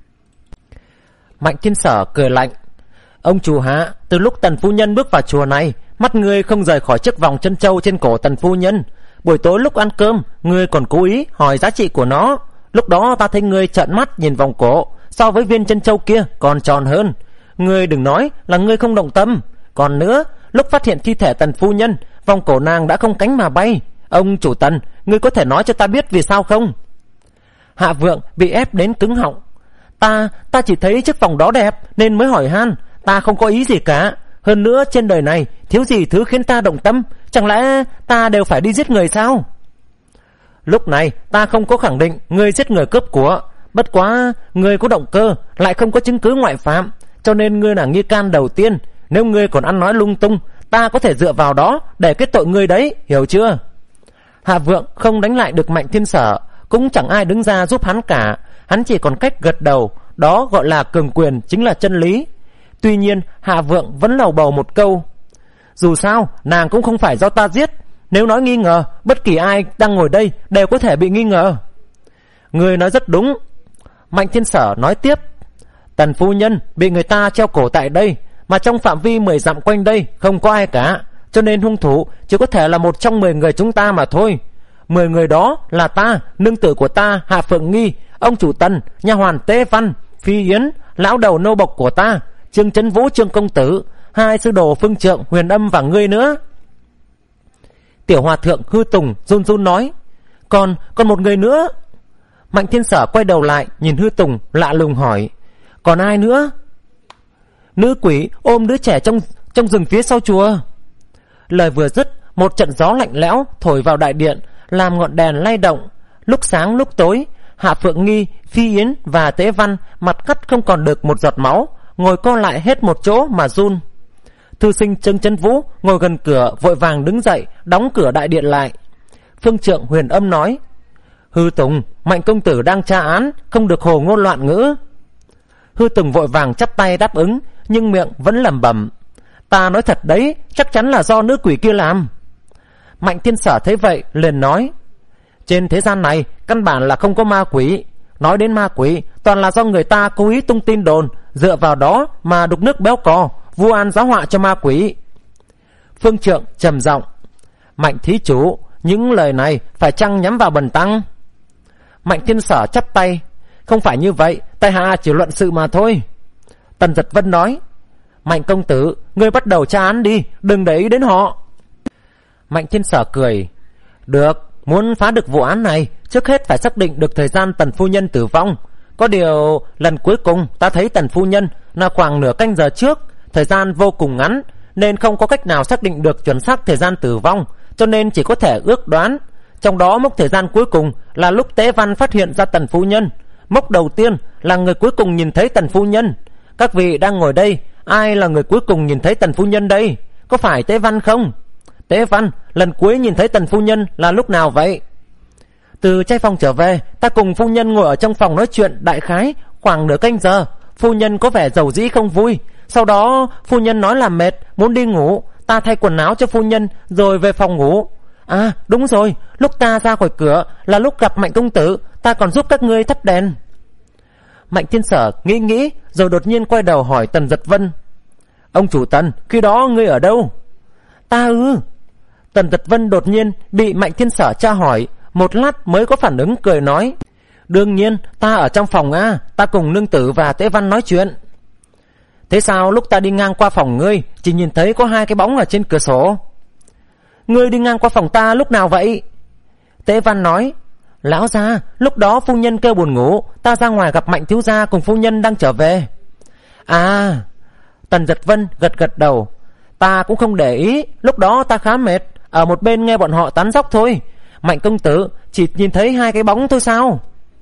Mạnh Thiên Sở cười lạnh: Ông chủ Hạ, từ lúc tần phu nhân bước vào chùa này, mắt ngươi không rời khỏi chiếc vòng chân châu trên cổ tần phu nhân. Buổi tối lúc ăn cơm, ngươi còn cố ý hỏi giá trị của nó. Lúc đó ta thấy ngươi trợn mắt nhìn vòng cổ, so với viên chân châu kia còn tròn hơn. Ngươi đừng nói là ngươi không động tâm. Còn nữa, lúc phát hiện thi thể tần phu nhân, vòng cổ nàng đã không cánh mà bay. Ông chủ Tần, ngươi có thể nói cho ta biết vì sao không? Hạ Vượng bị ép đến cứng họng: Ta, ta chỉ thấy chiếc vòng đó đẹp nên mới hỏi han, ta không có ý gì cả. Hơn nữa trên đời này thiếu gì thứ khiến ta động tâm, chẳng lẽ ta đều phải đi giết người sao? Lúc này ta không có khẳng định ngươi giết người cướp của, bất quá ngươi có động cơ, lại không có chứng cứ ngoại phạm, cho nên ngươi là nghi can đầu tiên. Nếu ngươi còn ăn nói lung tung, ta có thể dựa vào đó để kết tội ngươi đấy, hiểu chưa? Hạ Vượng không đánh lại được Mạnh Thiên Sở, cũng chẳng ai đứng ra giúp hắn cả. Hắn chỉ còn cách gật đầu, đó gọi là cường quyền chính là chân lý. Tuy nhiên Hạ Vượng vẫn lầu bầu một câu: Dù sao nàng cũng không phải do ta giết. Nếu nói nghi ngờ, bất kỳ ai đang ngồi đây đều có thể bị nghi ngờ. Ngươi nói rất đúng. Mạnh Thiên Sở nói tiếp: Tần phu nhân bị người ta treo cổ tại đây, mà trong phạm vi mười dặm quanh đây không có ai cả, cho nên hung thủ chỉ có thể là một trong mười người chúng ta mà thôi. Mười người đó là ta, nương tử của ta Hạ Phượng Nghi, ông chủ Tần, nha hoàn Tế Văn, Phi Yến, lão đầu nô bộc của ta Trương Chấn Vũ Trương công tử, hai sư đồ Phương Trượng Huyền Âm và ngươi nữa. Tiểu hòa thượng Hư Tùng run run nói: Còn, còn một người nữa. Mạnh Thiên Sở quay đầu lại nhìn Hư Tùng lạ lùng hỏi: Còn ai nữa? Nữ quỷ ôm đứa trẻ trong trong rừng phía sau chùa. Lời vừa dứt, một trận gió lạnh lẽo thổi vào đại điện, làm ngọn đèn lay động. Lúc sáng lúc tối, Hạ Phượng Nghi, Phi Yến và Tế Văn mặt cắt không còn được một giọt máu, ngồi co lại hết một chỗ mà run. Thư sinh Trương Chấn Vũ ngồi gần cửa vội vàng đứng dậy đóng cửa đại điện lại. Phương Trượng Huyền Âm nói: Hư Tùng, Mạnh công tử đang tra án, không được hồ ngôn loạn ngữ. Hư Tùng vội vàng chắp tay đáp ứng, nhưng miệng vẫn lẩm bẩm: Ta nói thật đấy, chắc chắn là do nữ quỷ kia làm. Mạnh Thiên Sở thấy vậy liền nói: Trên thế gian này căn bản là không có ma quỷ. Nói đến ma quỷ, toàn là do người ta cố ý tung tin đồn, dựa vào đó mà đục nước béo cò, vu oan giá họa cho ma quỷ. Phương Trượng trầm giọng: Mạnh thí chủ, những lời này phải chăng nhắm vào bần tăng? Mạnh Thiên Sở chắp tay: Không phải như vậy, tại hạ chỉ luận sự mà thôi. Tần Giật Vân nói: Mạnh công tử, ngươi bắt đầu tra án đi, đừng để ý đến họ. Mạnh Thiên Sở cười: Được, muốn phá được vụ án này, trước hết phải xác định được thời gian Tần phu nhân tử vong. Có điều lần cuối cùng ta thấy Tần phu nhân là khoảng nửa canh giờ trước, thời gian vô cùng ngắn, nên không có cách nào xác định được chuẩn xác thời gian tử vong, cho nên chỉ có thể ước đoán. Trong đó mốc thời gian cuối cùng là lúc Tế Văn phát hiện ra Tần phu nhân. Mốc đầu tiên là người cuối cùng nhìn thấy Tần phu nhân. Các vị đang ngồi đây, ai là người cuối cùng nhìn thấy Tần phu nhân đây? Có phải Tế Văn không? Tế Văn, lần cuối nhìn thấy Tần phu nhân là lúc nào vậy? Từ trai phòng trở về, ta cùng phu nhân ngồi ở trong phòng nói chuyện đại khái khoảng nửa canh giờ. Phu nhân có vẻ dầu dĩ không vui. Sau đó phu nhân nói là mệt, muốn đi ngủ. Ta thay quần áo cho phu nhân rồi về phòng ngủ. À đúng rồi, lúc ta ra khỏi cửa là lúc gặp Mạnh công tử, ta còn giúp các ngươi thắp đèn. Mạnh Thiên Sở nghĩ nghĩ rồi đột nhiên quay đầu hỏi Tần Giật Vân: Ông chủ Tần, khi đó ngươi ở đâu? Ta ư? Tần Giật Vân đột nhiên bị Mạnh Thiên Sở tra hỏi, một lát mới có phản ứng, cười nói: Đương nhiên, ta ở trong phòng a, ta cùng nương tử và Tế Văn nói chuyện. Thế sao lúc ta đi ngang qua phòng ngươi chỉ nhìn thấy có hai cái bóng ở trên cửa sổ? Ngươi đi ngang qua phòng ta lúc nào vậy? Tế Văn nói: Lão gia, lúc đó phu nhân kêu buồn ngủ, ta ra ngoài gặp Mạnh thiếu gia cùng phu nhân đang trở về. À. Tần Giật Vân gật gật đầu: Ta cũng không để ý, lúc đó ta khá mệt, ở một bên nghe bọn họ tán dóc thôi. Mạnh công tử chỉ nhìn thấy hai cái bóng thôi sao?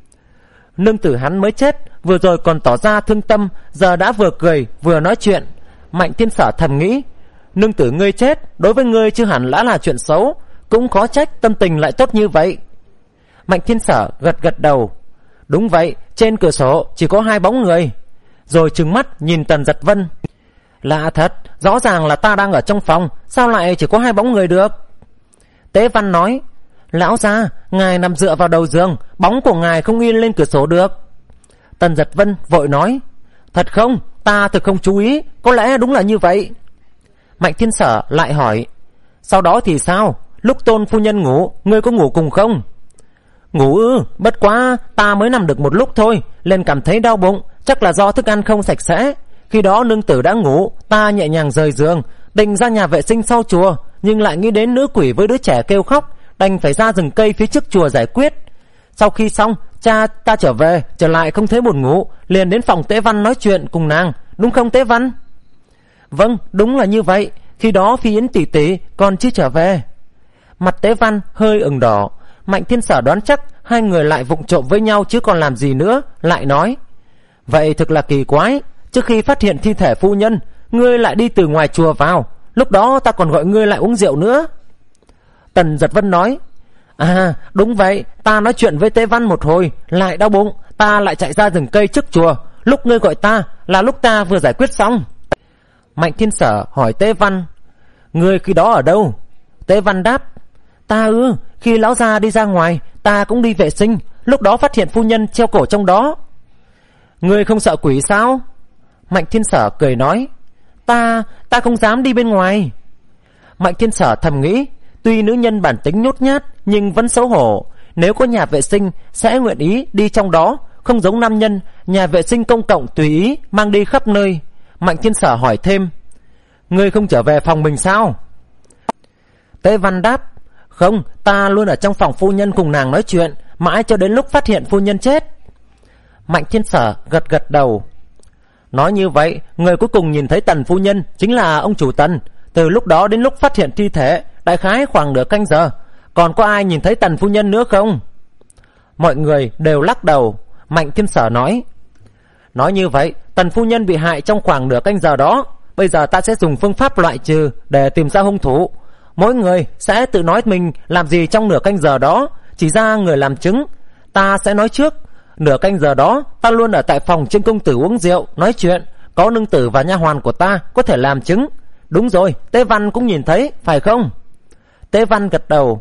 Nương tử hắn mới chết, vừa rồi còn tỏ ra thương tâm, giờ đã vừa cười vừa nói chuyện. Mạnh Thiên Sở thầm nghĩ: Nương tử ngươi chết đối với ngươi chưa hẳn đã là chuyện xấu, cũng khó trách tâm tình lại tốt như vậy. Mạnh Thiên Sở gật gật đầu: Đúng vậy, trên cửa sổ chỉ có hai bóng người. Rồi trừng mắt nhìn Tần Giật Vân: Lạ thật, rõ ràng là ta đang ở trong phòng, sao lại chỉ có hai bóng người được? Tế Văn nói: Lão gia, ngài nằm dựa vào đầu giường, bóng của ngài không in lên cửa sổ được. Tần Giật Vân vội nói: Thật không? Ta thực không chú ý, có lẽ đúng là như vậy. Mạnh Thiên Sở lại hỏi: Sau đó thì sao? Lúc Tôn phu nhân ngủ, ngươi có ngủ cùng không? Ngủ ư? Bất quá ta mới nằm được một lúc thôi, liền cảm thấy đau bụng, chắc là do thức ăn không sạch sẽ. Khi đó nương tử đã ngủ, ta nhẹ nhàng rời giường, định ra nhà vệ sinh sau chùa, nhưng lại nghĩ đến nữ quỷ với đứa trẻ kêu khóc, đành phải ra rừng cây phía trước chùa giải quyết. Sau khi xong, cha ta trở về, trở lại không thấy buồn ngủ, liền đến phòng Tế Văn nói chuyện cùng nàng, đúng không Tế Văn? Vâng, đúng là như vậy, khi đó Phi Yến tỷ tỷ còn chưa trở về. Mặt Tế Văn hơi ửng đỏ. Mạnh Thiên Sở đoán chắc hai người lại vụng trộm với nhau chứ còn làm gì nữa, lại nói: Vậy thực là kỳ quái, trước khi phát hiện thi thể phu nhân, ngươi lại đi từ ngoài chùa vào, lúc đó ta còn gọi ngươi lại uống rượu nữa. Tần Giật Vân nói: À đúng vậy, ta nói chuyện với Tế Văn một hồi, lại đau bụng, ta lại chạy ra rừng cây trước chùa, lúc ngươi gọi ta là lúc ta vừa giải quyết xong. Mạnh Thiên Sở hỏi Tế Văn: Ngươi khi đó ở đâu? Tế Văn đáp: Ta ư, khi lão gia đi ra ngoài, ta cũng đi vệ sinh, lúc đó phát hiện phu nhân treo cổ trong đó. Ngươi không sợ quỷ sao? Mạnh Thiên Sở cười nói: Ta, ta không dám đi bên ngoài. Mạnh Thiên Sở thầm nghĩ, tuy nữ nhân bản tính nhút nhát nhưng vẫn xấu hổ, nếu có nhà vệ sinh sẽ nguyện ý đi trong đó, không giống nam nhân, nhà vệ sinh công cộng tùy ý mang đi khắp nơi. Mạnh Thiên Sở hỏi thêm: Ngươi không trở về phòng mình sao? Tế Văn đáp: Không, ta luôn ở trong phòng phu nhân cùng nàng nói chuyện, mãi cho đến lúc phát hiện phu nhân chết. Mạnh Thiên Sở gật gật đầu: Nói như vậy, người cuối cùng nhìn thấy Tần phu nhân chính là ông chủ Tần. Từ lúc đó đến lúc phát hiện thi thể, đại khái khoảng nửa canh giờ. Còn có ai nhìn thấy Tần phu nhân nữa không? Mọi người đều lắc đầu. Mạnh Thiên Sở nói: Nói như vậy, Tần phu nhân bị hại trong khoảng nửa canh giờ đó. Bây giờ ta sẽ dùng phương pháp loại trừ để tìm ra hung thủ. Mỗi người sẽ tự nói mình làm gì trong nửa canh giờ đó, chỉ ra người làm chứng. Ta sẽ nói trước, nửa canh giờ đó ta luôn ở tại phòng Trương công tử uống rượu, nói chuyện, có nương tử và nha hoàn của ta có thể làm chứng. Đúng rồi, Tế Văn cũng nhìn thấy, phải không? Tế Văn gật đầu: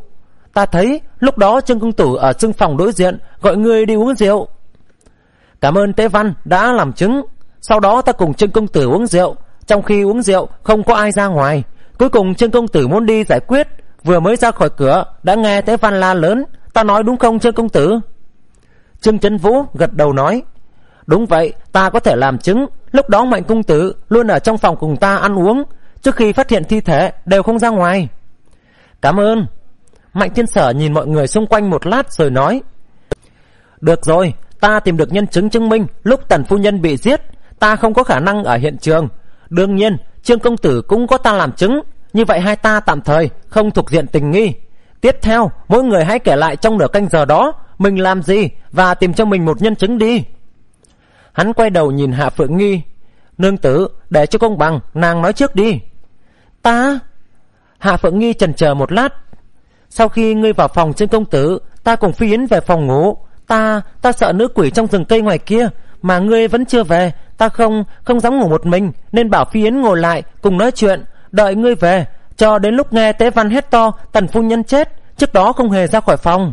Ta thấy lúc đó Trương công tử ở sưng phòng đối diện gọi ngươi đi uống rượu. Cảm ơn Tế Văn đã làm chứng. Sau đó ta cùng Trương công tử uống rượu. Trong khi uống rượu không có ai ra ngoài. Cuối cùng Trương công tử muốn đi giải quyết, vừa mới ra khỏi cửa đã nghe Tế Văn la lớn. Ta nói đúng không Trương công tử? Trương Chấn Vũ gật đầu nói, đúng vậy, ta có thể làm chứng. Lúc đó Mạnh công tử luôn ở trong phòng cùng ta ăn uống, trước khi phát hiện thi thể đều không ra ngoài. Cảm ơn. Mạnh Thiên Sở nhìn mọi người xung quanh một lát rồi nói, được rồi, ta tìm được nhân chứng chứng minh lúc Tần phu nhân bị giết, ta không có khả năng ở hiện trường. Đương nhiên Trương công tử cũng có ta làm chứng. Như vậy hai ta tạm thời không thuộc diện tình nghi. Tiếp theo mỗi người hãy kể lại trong nửa canh giờ đó mình làm gì và tìm cho mình một nhân chứng đi. Hắn quay đầu nhìn Hạ Phượng Nghi. Nương tử, để cho công bằng, nàng nói trước đi. Ta? Hạ Phượng Nghi chần chờ một lát. Sau khi ngươi vào phòng Trương công tử, ta cùng Phi Yến về phòng ngủ. Ta, ta sợ nữ quỷ trong rừng cây ngoài kia, mà ngươi vẫn chưa về. Ta không, không dám ngủ một mình, nên bảo Phi Yến ngồi lại cùng nói chuyện, đợi ngươi về, cho đến lúc nghe Tế Văn hét to Tần phu nhân chết, trước đó không hề ra khỏi phòng.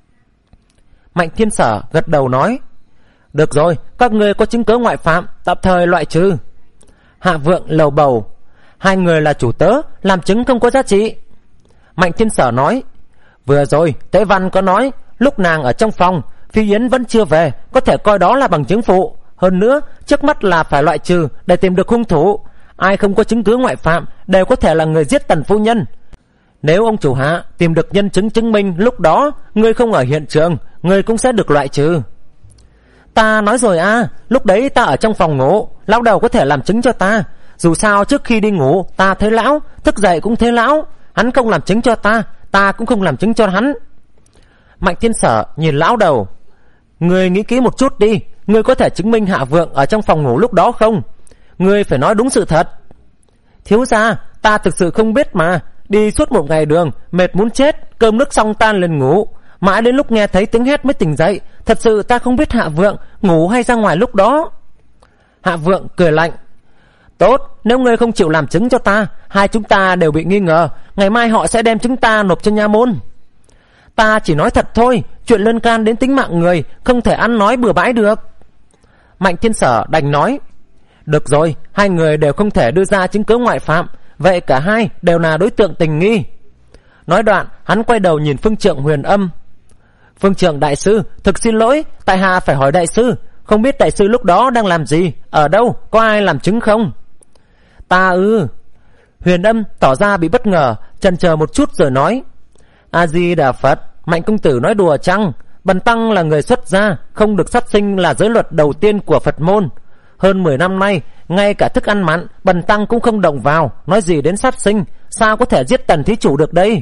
Mạnh Thiên Sở gật đầu nói, được rồi, các ngươi có chứng cứ ngoại phạm, tạm thời loại trừ. Hạ Vượng lầu bầu, hai người là chủ tớ, làm chứng không có giá trị. Mạnh Thiên Sở nói, vừa rồi Tế Văn có nói lúc nàng ở trong phòng, Phi Yến vẫn chưa về, có thể coi đó là bằng chứng phụ. Hơn nữa trước mắt là phải loại trừ để tìm được hung thủ. Ai không có chứng cứ ngoại phạm đều có thể là người giết Tần phu nhân. Nếu ông chủ Hạ tìm được nhân chứng chứng minh lúc đó ngươi không ở hiện trường, ngươi cũng sẽ được loại trừ. Ta nói rồi à, lúc đấy ta ở trong phòng ngủ, lão đầu có thể làm chứng cho ta. Dù sao trước khi đi ngủ ta thấy lão, thức dậy cũng thấy lão. Hắn không làm chứng cho ta, ta cũng không làm chứng cho hắn. Mạnh Thiên Sở nhìn lão đầu, ngươi nghĩ kỹ một chút đi, ngươi có thể chứng minh Hạ Vượng ở trong phòng ngủ lúc đó không? Ngươi phải nói đúng sự thật. Thiếu gia, ta thực sự không biết mà. Đi suốt một ngày đường, mệt muốn chết, cơm nước xong tan lên ngủ. Mãi đến lúc nghe thấy tiếng hét mới tỉnh dậy. Thật sự ta không biết Hạ Vượng ngủ hay ra ngoài lúc đó. Hạ Vượng cười lạnh, tốt, nếu ngươi không chịu làm chứng cho ta, hai chúng ta đều bị nghi ngờ. Ngày mai họ sẽ đem chúng ta nộp cho nha môn. Ta chỉ nói thật thôi, chuyện liên can đến tính mạng người, không thể ăn nói bừa bãi được. Mạnh Thiên Sở đành nói, được rồi, hai người đều không thể đưa ra chứng cứ ngoại phạm, vậy cả hai đều là đối tượng tình nghi. Nói đoạn hắn quay đầu nhìn Phương Trượng Huyền Âm. Phương Trượng đại sư, thực xin lỗi, tại hạ phải hỏi đại sư, không biết đại sư lúc đó đang làm gì, ở đâu, có ai làm chứng không? Ta ư? Huyền Âm tỏ ra bị bất ngờ, chần chờ một chút rồi nói, A Di Đà Phật, Mạnh công tử nói đùa chăng? Bần tăng là người xuất gia, không được sát sinh là giới luật đầu tiên của Phật môn. Hơn mười năm nay, ngay cả thức ăn mặn bần tăng cũng không động vào, nói gì đến sát sinh, sao có thể giết Tần thí chủ được đây?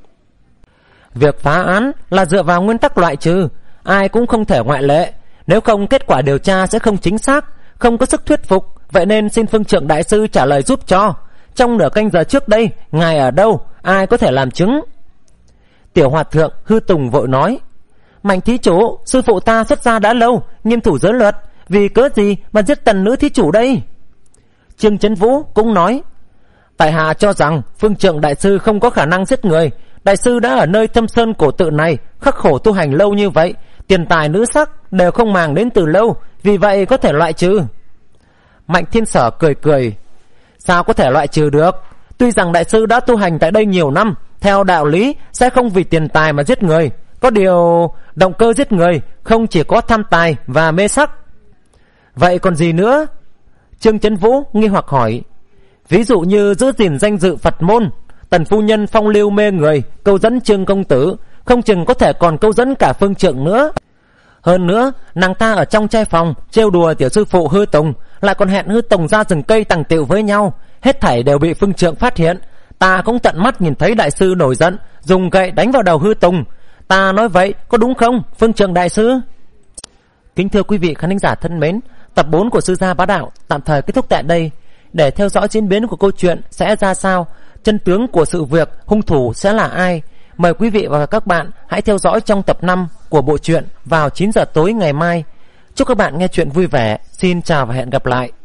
Việc phá án là dựa vào nguyên tắc loại trừ, ai cũng không thể ngoại lệ, nếu không kết quả điều tra sẽ không chính xác, không có sức thuyết phục. Vậy nên xin Phương Trượng đại sư trả lời giúp cho. Trong nửa canh giờ trước đây, ngài ở đâu, ai có thể làm chứng? Tiểu Hòa Thượng Hư Tùng vội nói, Mạnh thí chủ, sư phụ ta xuất gia đã lâu, nghiêm thủ giới luật, vì cớ gì mà giết Tần nữ thí chủ đây? Trương Chấn Vũ cũng nói, tại hạ cho rằng Phương Trượng đại sư không có khả năng giết người. Đại sư đã ở nơi thâm sơn cổ tự này khắc khổ tu hành lâu như vậy, tiền tài nữ sắc đều không màng đến từ lâu, vì vậy có thể loại trừ. Mạnh Thiên Sở cười cười, sao có thể loại trừ được? Tuy rằng đại sư đã tu hành tại đây nhiều năm, theo đạo lý sẽ không vì tiền tài mà giết người. Có điều động cơ giết người không chỉ có tham tài và mê sắc. Vậy còn gì nữa? Trương Chấn Vũ nghi hoặc hỏi, ví dụ như giữ gìn danh dự Phật môn, Tần phu nhân phong lưu mê người, câu dẫn Trương công tử, không chừng có thể còn câu dẫn cả Phương Trượng nữa. Hơn nữa nàng ta ở trong trai phòng trêu đùa tiểu sư phụ Hư Tùng, lại còn hẹn Hư Tùng ra rừng cây tàng tiệu với nhau, hết thảy đều bị Phương Trượng phát hiện. Ta cũng tận mắt nhìn thấy đại sư nổi giận, dùng gậy đánh vào đầu Hư Tùng. Ta nói vậy có đúng không Phương Trượng đại sư? Kính thưa quý vị khán thính giả thân mến, tập bốn của Sư Gia Bá Đạo tạm thời kết thúc tại đây. Để theo dõi diễn biến của câu chuyện sẽ ra sao, chân tướng của sự việc, hung thủ sẽ là ai, mời quý vị và các bạn hãy theo dõi trong tập năm của bộ truyện vào chín giờ tối ngày mai. Chúc các bạn nghe chuyện vui vẻ. Xin chào và hẹn gặp lại.